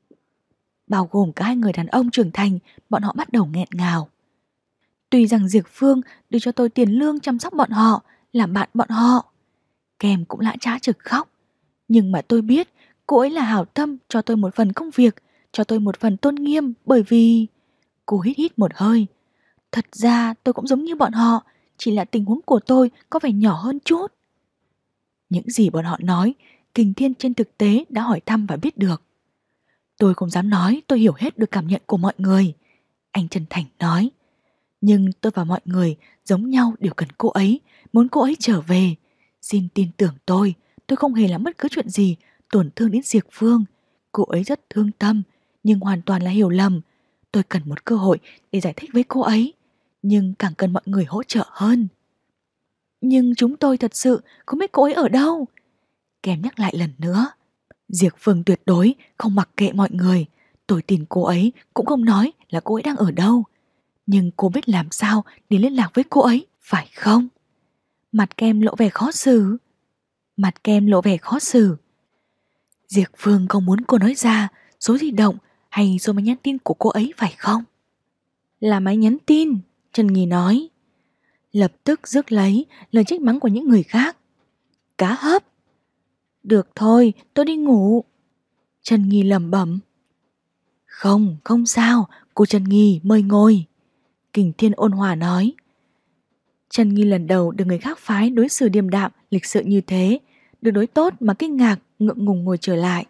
Bao gồm cả hai người đàn ông trưởng thành, bọn họ bắt đầu nghẹn ngào. Tuy rằng Diệp Phương đưa cho tôi tiền lương chăm sóc bọn họ, làm bạn bọn họ. Kem cũng lã trá trực khóc. Nhưng mà tôi biết cô ấy là hảo tâm cho tôi một phần công việc, cho tôi một phần tôn nghiêm bởi vì... Cô hít hít một hơi. Thật ra tôi cũng giống như bọn họ, chỉ là tình huống của tôi có vẻ nhỏ hơn chút. Những gì bọn họ nói, Kình Thiên trên thực tế đã hỏi thăm và biết được. Tôi không dám nói tôi hiểu hết được cảm nhận của mọi người. Anh chân thành nói. Nhưng tôi và mọi người giống nhau đều cần cô ấy, muốn cô ấy trở về. Xin tin tưởng tôi không hề làm bất cứ chuyện gì tổn thương đến Diệp Phương. Cô ấy rất thương tâm, nhưng hoàn toàn là hiểu lầm. Tôi cần một cơ hội để giải thích với cô ấy, nhưng càng cần mọi người hỗ trợ hơn. Nhưng chúng tôi thật sự không biết cô ấy ở đâu. Kem nhắc lại lần nữa. Diệp Phương tuyệt đối không mặc kệ mọi người. Tôi tin cô ấy cũng không nói là cô ấy đang ở đâu. Nhưng cô biết làm sao để liên lạc với cô ấy, phải không? Mặt Kem lộ vẻ khó xử. Diệp Phương không muốn cô nói ra số di động hay số máy nhắn tin của cô ấy phải không? Là máy nhắn tin, Trần Nghi nói. Lập tức rước lấy lời trách mắng của những người khác. Cá hấp. Được thôi, tôi đi ngủ. Trần Nghi lẩm bẩm. Không, không sao, cô Trần Nghi mời ngồi. Kình Thiên ôn hòa nói. Trần Nghi lần đầu được người khác phái đối xử điềm đạm, lịch sự như thế. được đối tốt mà kinh ngạc, ngượng ngùng ngồi trở lại.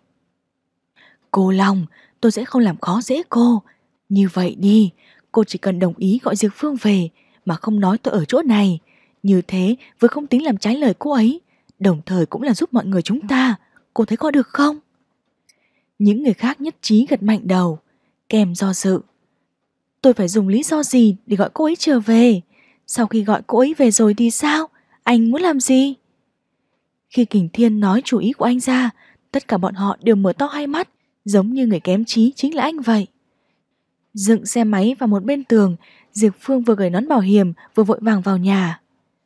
Cô Long, tôi sẽ không làm khó dễ cô. Như vậy đi, cô chỉ cần đồng ý gọi Diệp Phương về mà không nói tôi ở chỗ này. Như thế vừa không tính làm trái lời cô ấy, đồng thời cũng là giúp mọi người chúng ta. Cô thấy có được không? Những người khác nhất trí gật mạnh đầu, kèm do dự. Tôi phải dùng lý do gì để gọi cô ấy trở về? Sau khi gọi cô ấy về rồi thì sao? Anh muốn làm gì? Khi Kình Thiên nói chủ ý của anh ra, tất cả bọn họ đều mở to hai mắt, giống như người kém trí chính là anh vậy. Dựng xe máy vào một bên tường, Diệp Phương vừa cởi nón bảo hiểm vừa vội vàng vào nhà.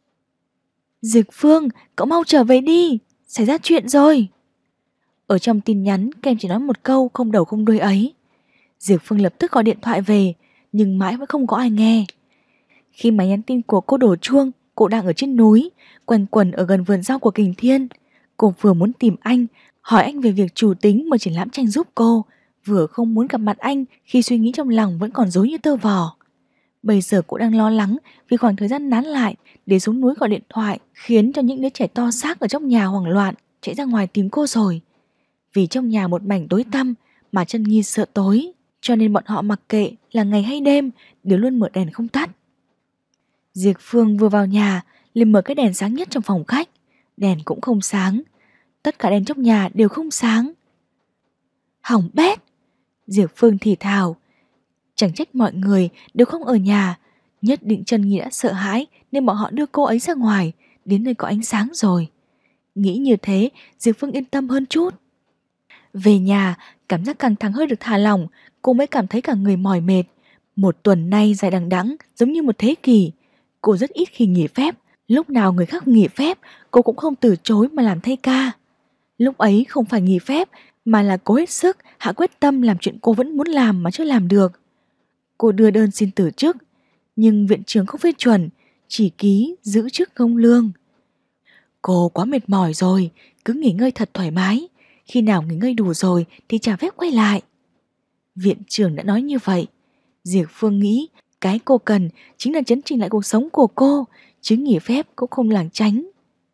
Diệp Phương, cậu mau trở về đi, xảy ra chuyện rồi. Ở trong tin nhắn Kem chỉ nói một câu không đầu không đuôi ấy. Diệp Phương lập tức gọi điện thoại về, nhưng mãi vẫn không có ai nghe. Khi máy nhắn tin của cô đổ chuông, cô đang ở trên núi, quanh quẩn ở gần vườn rau của Kình Thiên. Cô vừa muốn tìm anh, hỏi anh về việc chủ tính mở triển lãm tranh giúp cô, vừa không muốn gặp mặt anh khi suy nghĩ trong lòng vẫn còn rối như tơ vò. Bây giờ cô đang lo lắng vì khoảng thời gian nán lại để xuống núi gọi điện thoại khiến cho những đứa trẻ to xác ở trong nhà hoảng loạn chạy ra ngoài tìm cô rồi. Vì trong nhà một mảnh tối tăm mà Chân Nhi sợ tối, cho nên bọn họ mặc kệ là ngày hay đêm đều luôn mở đèn không tắt. Diệp Phương vừa vào nhà liền mở cái đèn sáng nhất trong phòng khách, đèn cũng không sáng, tất cả đèn trong nhà đều không sáng. Hỏng bét, Diệp Phương thì thào. Chẳng trách mọi người đều không ở nhà, nhất định Chân Nhi đã sợ hãi nên bọn họ đưa cô ấy ra ngoài, đến nơi có ánh sáng rồi. Nghĩ như thế, Diệp Phương yên tâm hơn chút. Về nhà, cảm giác căng thẳng hơi được thả lỏng, cô mới cảm thấy cả người mỏi mệt. Một tuần nay dài đằng đẵng giống như một thế kỷ. Cô rất ít khi nghỉ phép, lúc nào người khác nghỉ phép, cô cũng không từ chối mà làm thay ca. Lúc ấy không phải nghỉ phép, mà là cố hết sức, hạ quyết tâm làm chuyện cô vẫn muốn làm mà chưa làm được. Cô đưa đơn xin từ chức, nhưng viện trưởng không phê chuẩn, chỉ ký giữ chức không lương. Cô quá mệt mỏi rồi, cứ nghỉ ngơi thật thoải mái. Khi nào nghỉ ngơi đủ rồi thì trả phép quay lại. Viện trưởng đã nói như vậy. Diệp Phương nghĩ cái cô cần chính là chấn chỉnh lại cuộc sống của cô, chứ nghỉ phép cũng không lảng tránh.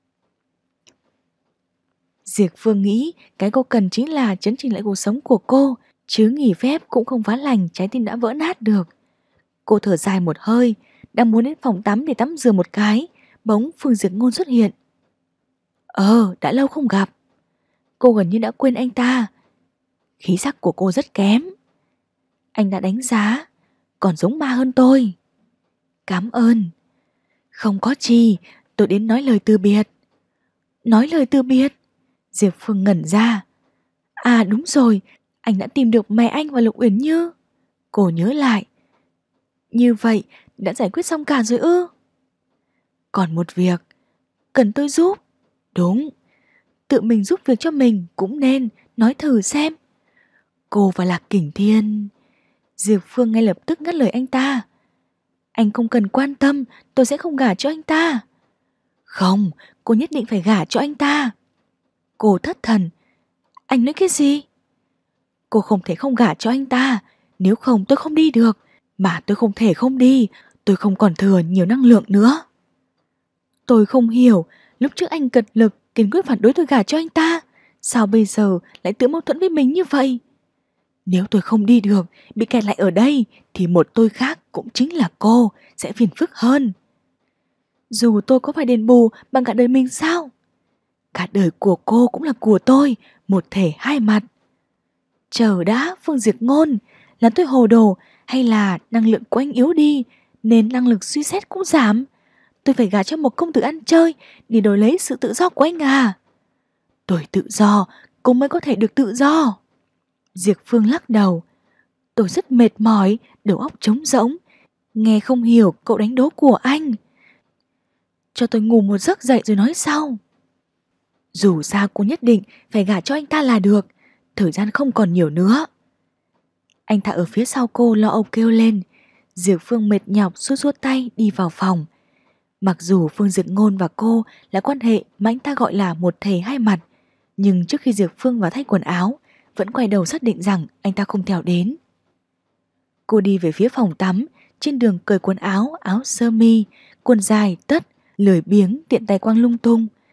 Diệp Phương nghĩ cái cô cần chính là chấn chỉnh lại cuộc sống của cô, chứ nghỉ phép cũng không phá lành trái tim đã vỡ nát được. Cô thở dài một hơi, đang muốn đến phòng tắm để tắm rửa một cái, bỗng Phương Diệp Ngôn xuất hiện. Đã lâu không gặp. Cô gần như đã quên anh ta. Khí sắc của cô rất kém. Anh đã đánh giá, còn giống ma hơn tôi. Cảm ơn. Không có chi, tôi đến nói lời từ biệt. Nói lời từ biệt? Diệp Phương ngẩn ra. À đúng rồi, anh đã tìm được mẹ anh và Lục Uyển Như. Cô nhớ lại. Như vậy, đã giải quyết xong cả rồi ư? Còn một việc, cần tôi giúp. Đúng, tự mình giúp việc cho mình cũng nên, nói thử xem. Cô và Lạc Kình Thiên. Diệp Phương ngay lập tức ngắt lời anh ta. Anh không cần quan tâm, tôi sẽ không gả cho anh ta. Không, cô nhất định phải gả cho anh ta. Cô thất thần. Anh nói cái gì? Cô không thể không gả cho anh ta, nếu không tôi không đi được. Mà tôi không thể không đi, tôi không còn thừa nhiều năng lượng nữa. Tôi không hiểu, lúc trước anh cật lực kiên quyết phản đối tôi gả cho anh ta, sao bây giờ lại tự mâu thuẫn với mình như vậy? Nếu tôi không đi được, bị kẹt lại ở đây, thì một tôi khác cũng chính là cô, sẽ phiền phức hơn. Dù tôi có phải đền bù bằng cả đời mình sao? Cả đời của cô cũng là của tôi, một thể hai mặt. Chờ đã, Phương Diệp Ngôn, là tôi hồ đồ hay là năng lượng của anh yếu đi, nên năng lực suy xét cũng giảm? Tôi phải gả cho một công tử ăn chơi để đổi lấy sự tự do của anh à? Tôi tự do, cô mới có thể được tự do. Diệp Phương lắc đầu. Tôi rất mệt mỏi, đầu óc trống rỗng, nghe không hiểu cậu đánh đố của anh. Cho tôi ngủ một giấc dậy rồi nói sau. Dù sao cô nhất định phải gả cho anh ta là được, thời gian không còn nhiều nữa. Anh ta ở phía sau cô lo âu kêu lên. Diệp Phương mệt nhọc rút rút tay đi vào phòng. Mặc dù Phương Diệp Ngôn và cô là quan hệ mà anh ta gọi là một thể hai mặt, nhưng trước khi Diệp Phương vào thay quần áo, vẫn quay đầu xác định rằng anh ta không theo đến. Cô đi về phía phòng tắm, trên đường cởi quần áo, áo sơ mi, quần dài, tất, lười biếng tiện tay quăng lung tung.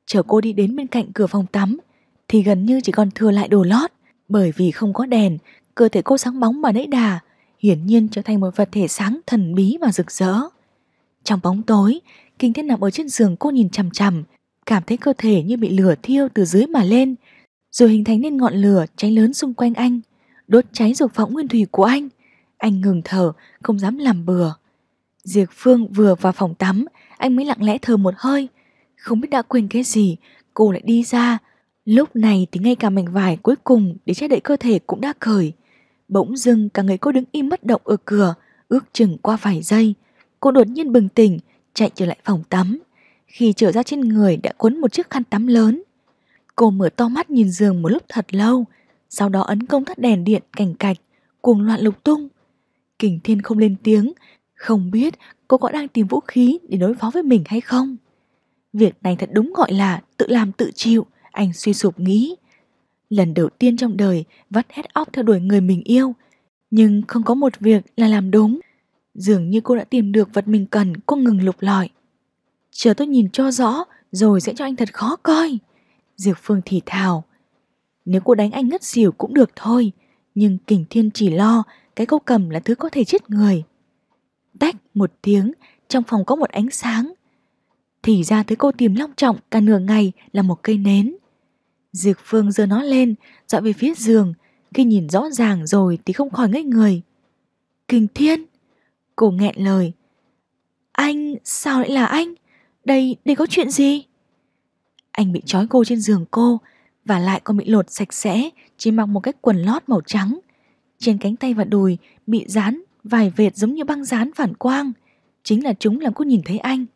Chờ cô đi đến bên cạnh cửa phòng tắm thì gần như chỉ còn thừa lại đồ lót, bởi vì không có đèn, cơ thể cô sáng bóng mà đẫy đà, hiển nhiên trở thành một vật thể sáng thần bí và rực rỡ. Trong bóng tối, Kinh Thiên nằm ở trên giường cô nhìn chằm chằm, cảm thấy cơ thể như bị lửa thiêu từ dưới mà lên, rồi hình thành nên ngọn lửa cháy lớn xung quanh anh, đốt cháy dục vọng nguyên thủy của anh. Anh ngừng thở, không dám làm bừa. Diệp Phương vừa vào phòng tắm, anh mới lặng lẽ thở một hơi. Không biết đã quên cái gì, cô lại đi ra. Lúc này thì ngay cả mảnh vải cuối cùng để che đậy cơ thể cũng đã cởi. Bỗng dưng cả người cô đứng im bất động ở cửa, ước chừng qua vài giây. Cô đột nhiên bừng tỉnh, chạy trở lại phòng tắm. Khi trở ra trên người đã quấn một chiếc khăn tắm lớn. Cô mở to mắt nhìn giường một lúc thật lâu, sau đó ấn công tắt đèn điện cành cạch, cuồng loạn lục tung. Kình Thiên không lên tiếng, không biết cô có đang tìm vũ khí để đối phó với mình hay không. Việc này thật đúng gọi là tự làm tự chịu, anh suy sụp nghĩ. Lần đầu tiên trong đời vắt hết óc theo đuổi người mình yêu, nhưng không có một việc là làm đúng. Dường như cô đã tìm được vật mình cần, cô ngừng lục lọi. Chờ tôi nhìn cho rõ rồi sẽ cho anh thật khó coi. Diệp Phương thì thào. Nếu cô đánh anh ngất xỉu cũng được thôi, nhưng Kình Thiên chỉ lo cái cô cầm là thứ có thể chết người. Tách một tiếng, trong phòng có một ánh sáng. Thì ra thứ cô tìm long trọng cả nửa ngày là một cây nến. Diệp Phương giơ nó lên, dọi về phía giường. Khi nhìn rõ ràng rồi thì không khỏi ngây người. Kình Thiên! Cô nghẹn lời. Anh, sao lại là anh? Đây có chuyện gì? Anh bị trói cô trên giường cô, và lại còn bị lột sạch sẽ, chỉ mặc một cái quần lót màu trắng. Trên cánh tay và đùi bị dán vài vệt giống như băng dán phản quang. Chính là chúng làm cô nhìn thấy anh.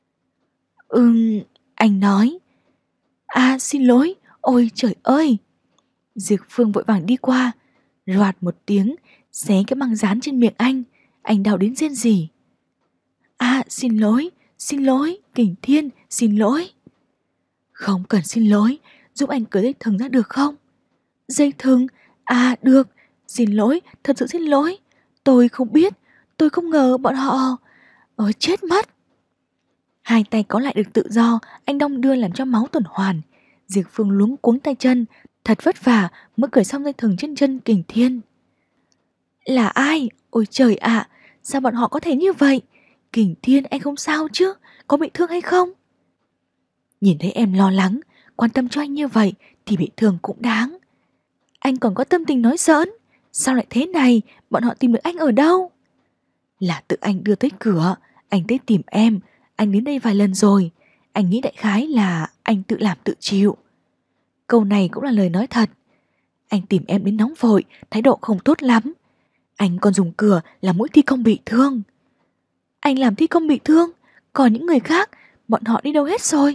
Anh nói. À, xin lỗi, ôi trời ơi. Diệp Phương vội vàng đi qua, roạt một tiếng, xé cái băng dán trên miệng anh đau đến rên rỉ. À, xin lỗi, Kình Thiên, xin lỗi. Không cần xin lỗi, giúp anh cởi dây thừng ra được không? Dây thừng? À, được, xin lỗi, thật sự xin lỗi. Tôi không biết, tôi không ngờ bọn họ... Ôi, chết mất. Hai tay có lại được tự do, anh đong đưa làm cho máu tuần hoàn. Diệp Phương luống cuống tay chân, thật vất vả mới cởi xong dây thừng trên chân Kình Thiên. Là ai? Ôi trời ạ, sao bọn họ có thể như vậy? Kình Thiên, anh không sao chứ? Có bị thương hay không? Nhìn thấy em lo lắng, quan tâm cho anh như vậy thì bị thương cũng đáng. Anh còn có tâm tình nói giỡn. Sao lại thế này? Bọn họ tìm được anh ở đâu? Là tự anh đưa tới cửa. Anh tới tìm em. Anh đến đây vài lần rồi. Anh nghĩ đại khái là anh tự làm tự chịu. Câu này cũng là lời nói thật. Anh tìm em đến nóng vội, thái độ không tốt lắm. Anh còn dùng cửa làm mũi thi công bị thương. Anh làm thi công bị thương? Còn những người khác, bọn họ đi đâu hết rồi?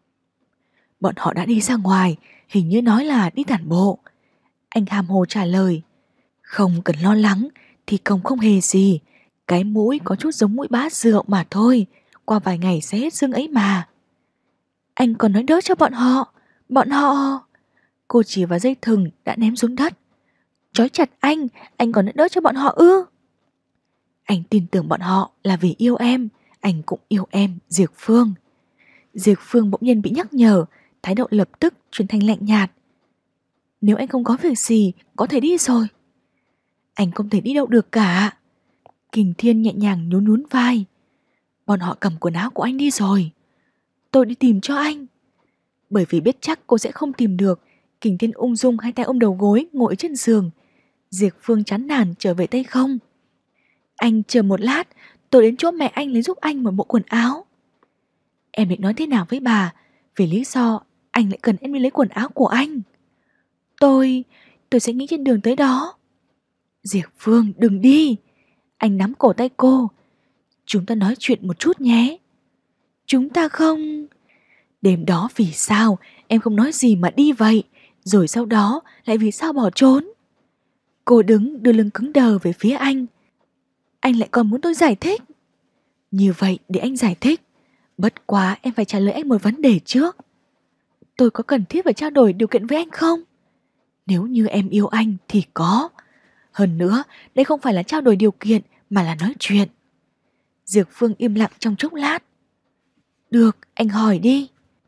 Bọn họ đã đi ra ngoài, hình như nói là đi tản bộ. Anh hàm hồ trả lời. Không cần lo lắng, thi công không hề gì. Cái mũi có chút giống mũi bát rượu mà thôi. Qua vài ngày sẽ hết sưng ấy mà. Anh còn nói đỡ cho bọn họ. Bọn họ... Cô chỉ vào dây thừng đã ném xuống đất. Trói chặt anh còn nói đỡ cho bọn họ ư? Anh tin tưởng bọn họ là vì yêu em. Anh cũng yêu em, Diệp Phương. Diệp Phương bỗng nhiên bị nhắc nhở, thái độ lập tức chuyển thành lạnh nhạt. Nếu anh không có việc gì, có thể đi rồi. Anh không thể đi đâu được cả. Kình Thiên nhẹ nhàng nhún nhún vai. Bọn họ cầm quần áo của anh đi rồi. Tôi đi tìm cho anh. Bởi vì biết chắc cô sẽ không tìm được, Kình Thiên ung dung hai tay ôm đầu gối ngồi trên giường. Diệp Phương chán nản trở về tay không. Anh chờ một lát, tôi đến chỗ mẹ anh lấy giúp anh một bộ quần áo. Em định nói thế nào với bà vì lý do anh lại cần em đi lấy quần áo của anh? Tôi sẽ nghĩ trên đường tới đó. Diệp Phương, đừng đi. Anh nắm cổ tay cô. Chúng ta nói chuyện một chút nhé. Chúng ta không... Đêm đó vì sao em không nói gì mà đi vậy? Rồi sau đó lại vì sao bỏ trốn? Cô đứng đưa lưng cứng đờ về phía anh. Anh lại còn muốn tôi giải thích. Như vậy để anh giải thích. Bất quá em phải trả lời anh một vấn đề trước. Tôi có cần thiết phải trao đổi điều kiện với anh không? Nếu như em yêu anh thì có. Hơn nữa, đây không phải là trao đổi điều kiện mà là nói chuyện. Diệp Phương im lặng trong chốc lát. Được, anh hỏi đi.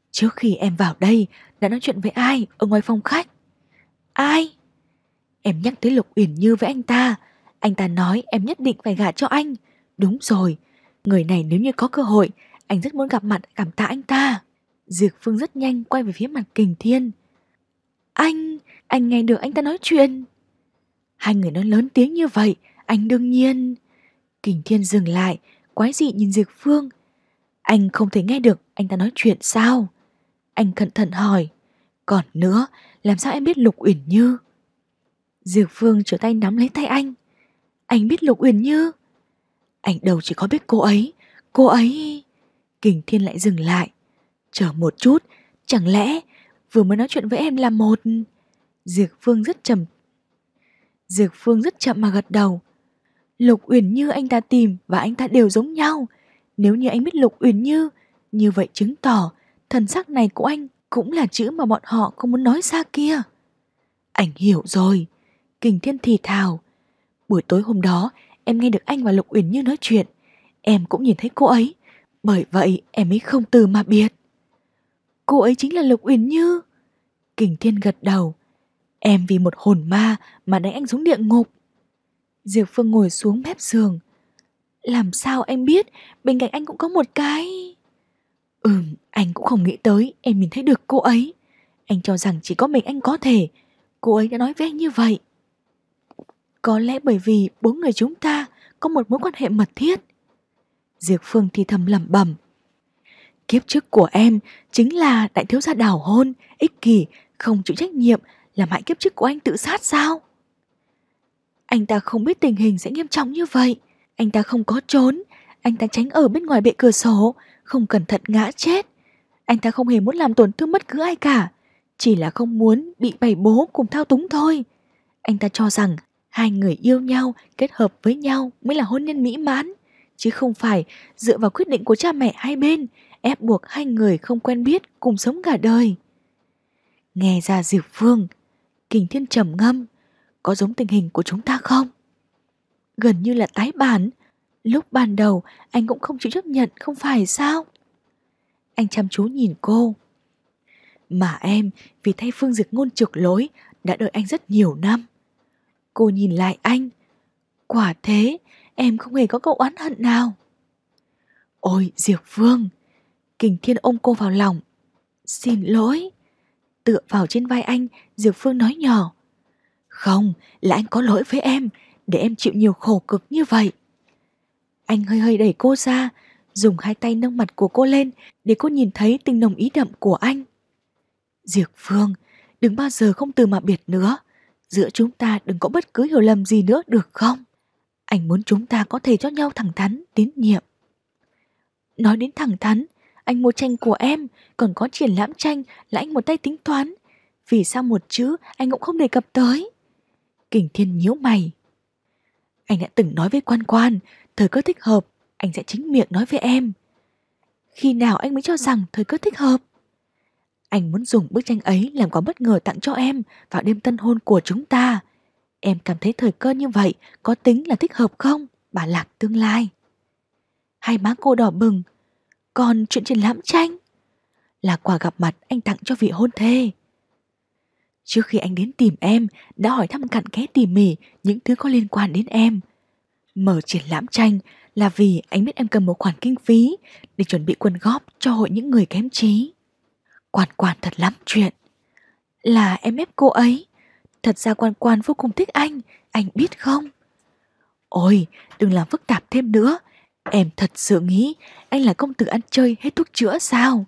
Trước khi em vào đây đã nói chuyện với ai ở ngoài phòng khách? Ai? Em nhắc tới Lục Uyển Như với anh ta nói em nhất định phải gả cho anh. Đúng rồi, người này nếu như có cơ hội, anh rất muốn gặp mặt cảm tạ anh ta. Diệp Phương rất nhanh quay về phía mặt Kình Thiên. Anh nghe được anh ta nói chuyện. Hai người nói lớn tiếng như vậy, anh đương nhiên. Kình Thiên dừng lại, quái dị nhìn Diệp Phương. Anh không thể nghe được anh ta nói chuyện sao? Anh cẩn thận hỏi. Còn nữa, làm sao em biết Lục Uyển Như? Diệp Phương trở tay nắm lấy tay anh. Anh biết Lục Uyển Như? Anh đâu chỉ có biết cô ấy... Kình Thiên lại dừng lại. Chờ một chút, chẳng lẽ vừa mới nói chuyện với em là một... Diệp Phương rất chậm mà gật đầu. Lục Uyển Như anh ta tìm và anh ta đều giống nhau. Nếu như anh biết Lục Uyển Như, như vậy chứng tỏ thần sắc này của anh cũng là chữ mà bọn họ không muốn nói ra kia. Anh hiểu rồi. Kình Thiên thì thào. Buổi tối hôm đó em nghe được anh và Lục Uyển Như nói chuyện. Em cũng nhìn thấy cô ấy. Bởi vậy em mới không từ mà biệt. Cô ấy chính là Lục Uyển Như. Kình Thiên gật đầu. Em vì một hồn ma mà đánh anh xuống địa ngục. Diệp Phương ngồi xuống mép giường. Làm sao anh biết bên cạnh anh cũng có một cái... Anh cũng không nghĩ tới em nhìn thấy được cô ấy. Anh cho rằng chỉ có mình anh có thể. Cô ấy đã nói với anh như vậy. Có lẽ bởi vì bốn người chúng ta có một mối quan hệ mật thiết. Diệp Phương thì thầm lẩm bẩm. Kiếp trước của em chính là đại thiếu gia đảo hôn, ích kỷ, không chịu trách nhiệm, làm hại kiếp trước của anh tự sát sao? Anh ta không biết tình hình sẽ nghiêm trọng như vậy. Anh ta không có trốn. Anh ta tránh ở bên ngoài bệ cửa sổ, không cẩn thận ngã chết. Anh ta không hề muốn làm tổn thương bất cứ ai cả, chỉ là không muốn bị bầy bố cùng thao túng thôi. Anh ta cho rằng hai người yêu nhau, kết hợp với nhau mới là hôn nhân mỹ mãn, chứ không phải dựa vào quyết định của cha mẹ hai bên, ép buộc hai người không quen biết cùng sống cả đời. Nghe ra Diệp Phương, Kình Thiên trầm ngâm. Có giống tình hình của chúng ta không? Gần như là tái bản. Lúc ban đầu anh cũng không chịu chấp nhận, không phải sao? Anh chăm chú nhìn cô. Mà em vì thay Phương Diệt Ngôn trược lối đã đợi anh rất nhiều năm. Cô nhìn lại anh. Quả thế, em không hề có câu oán hận nào. Ôi Diệp Phương. Kình Thiên ôm cô vào lòng. Xin lỗi. Tựa vào trên vai anh, Diệp Phương nói nhỏ. Không, là anh có lỗi với em, để em chịu nhiều khổ cực như vậy. Anh hơi hơi đẩy cô ra, dùng hai tay nâng mặt của cô lên để cô nhìn thấy tình nồng ý đậm của anh. Diệp Phương, đừng bao giờ không từ mà biệt nữa. Giữa chúng ta đừng có bất cứ hiểu lầm gì nữa được không? Anh muốn chúng ta có thể cho nhau thẳng thắn, tín nhiệm. Nói đến thẳng thắn, anh mua tranh của em, còn có triển lãm tranh là anh một tay tính toán. Vì sao một chữ anh cũng không đề cập tới? Kình Thiên nhíu mày. Anh đã từng nói với Quan Quan, thời cơ thích hợp, anh sẽ chính miệng nói với em. Khi nào anh mới cho rằng thời cơ thích hợp? Anh muốn dùng bức tranh ấy làm quà bất ngờ tặng cho em vào đêm tân hôn của chúng ta. Em cảm thấy thời cơ như vậy có tính là thích hợp không, bà Lạc tương lai? Hai má cô đỏ bừng. Còn chuyện triển lãm tranh? Là quà gặp mặt anh tặng cho vị hôn thê. Trước khi anh đến tìm em, đã hỏi thăm cặn kẽ tỉ mỉ những thứ có liên quan đến em. Mở triển lãm tranh là vì anh biết em cần một khoản kinh phí để chuẩn bị quyên góp cho hội những người kém trí. Quan Quan thật lắm chuyện. Là em ép cô ấy. Thật ra Quan Quan vô cùng thích anh biết không? Ôi, đừng làm phức tạp thêm nữa. Em thật sự nghĩ anh là công tử ăn chơi hết thuốc chữa sao?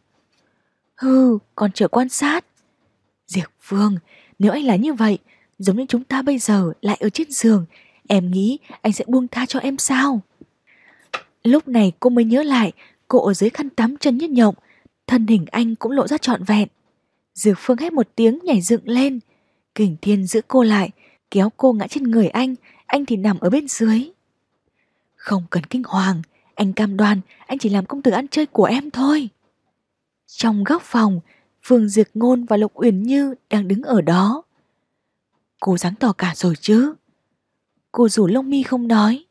Hừ, còn chờ quan sát. Diệp Phương, nếu anh là như vậy, giống như chúng ta bây giờ lại ở trên giường, em nghĩ anh sẽ buông tha cho em sao? Lúc này cô mới nhớ lại, cô ở dưới khăn tắm chân nhất nhộng, thân hình anh cũng lộ ra trọn vẹn. Diệp Phương hét một tiếng nhảy dựng lên. Kình Thiên giữ cô lại, kéo cô ngã trên người anh thì nằm ở bên dưới. Không cần kinh hoàng, anh cam đoan anh chỉ làm công tử ăn chơi của em thôi. Trong góc phòng, Phương Diệt Ngôn và Lục Uyển Như đang đứng ở đó. Cô sáng tỏ cả rồi chứ? Cô rủ lông mi không nói.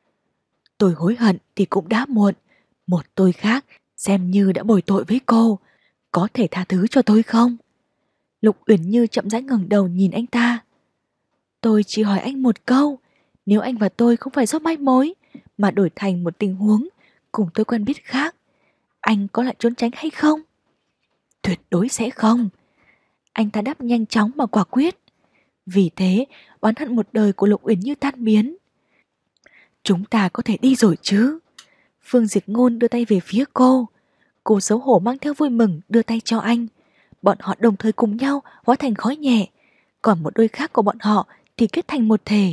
Tôi hối hận thì cũng đã muộn. Một tôi khác xem như đã bồi tội với cô. có thể tha thứ cho tôi không? Lục Uyển Như chậm rãi ngẩng đầu nhìn anh ta. Tôi chỉ hỏi anh một câu, nếu anh và tôi không phải do mai mối, mà đổi thành một tình huống cùng tôi quen biết khác, anh có lại trốn tránh hay không? Tuyệt đối sẽ không. Anh ta đáp nhanh chóng mà quả quyết. Vì thế, oán hận một đời của Lục Uyển Như tan biến. Chúng ta có thể đi rồi chứ? Phương Diệt Ngôn đưa tay về phía cô. Cô xấu hổ mang theo vui mừng đưa tay cho anh. Bọn họ đồng thời cùng nhau hóa thành khói nhẹ. Còn một đôi khác của bọn họ thì kết thành một thể.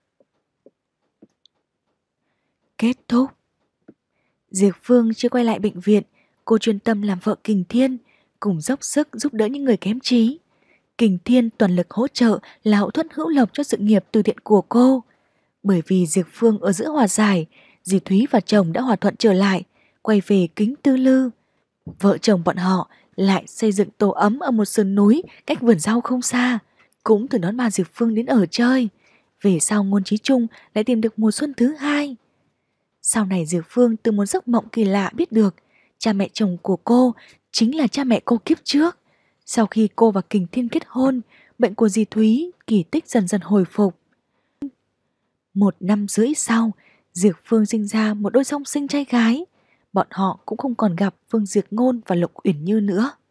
Kết thúc. Diệp Phương chưa quay lại bệnh viện. Cô chuyên tâm làm vợ Kình Thiên, cùng dốc sức giúp đỡ những người kém trí. Kình Thiên toàn lực hỗ trợ là hậu thuẫn hữu lộc cho sự nghiệp từ thiện của cô. Bởi vì Diệp Phương ở giữa hòa giải, dì Thúy và chồng đã hòa thuận trở lại, quay về Kính Tư Lư. Vợ chồng bọn họ lại xây dựng tổ ấm ở một sườn núi cách vườn rau không xa, cũng từ đón bà Diệp Phương đến ở chơi. Về sau Ngôn Chí Trung lại tìm được mùa xuân thứ hai. Sau này Diệp Phương từ một giấc mộng kỳ lạ biết được cha mẹ chồng của cô chính là cha mẹ cô kiếp trước. Sau khi cô và Kình Thiên kết hôn, bệnh của dì Thúy kỳ tích dần dần hồi phục. 1 năm rưỡi sau, Diệp Phương sinh ra một đôi song sinh trai gái. Bọn họ cũng không còn gặp Phương Diệp Ngôn và Lục Uyển Như nữa.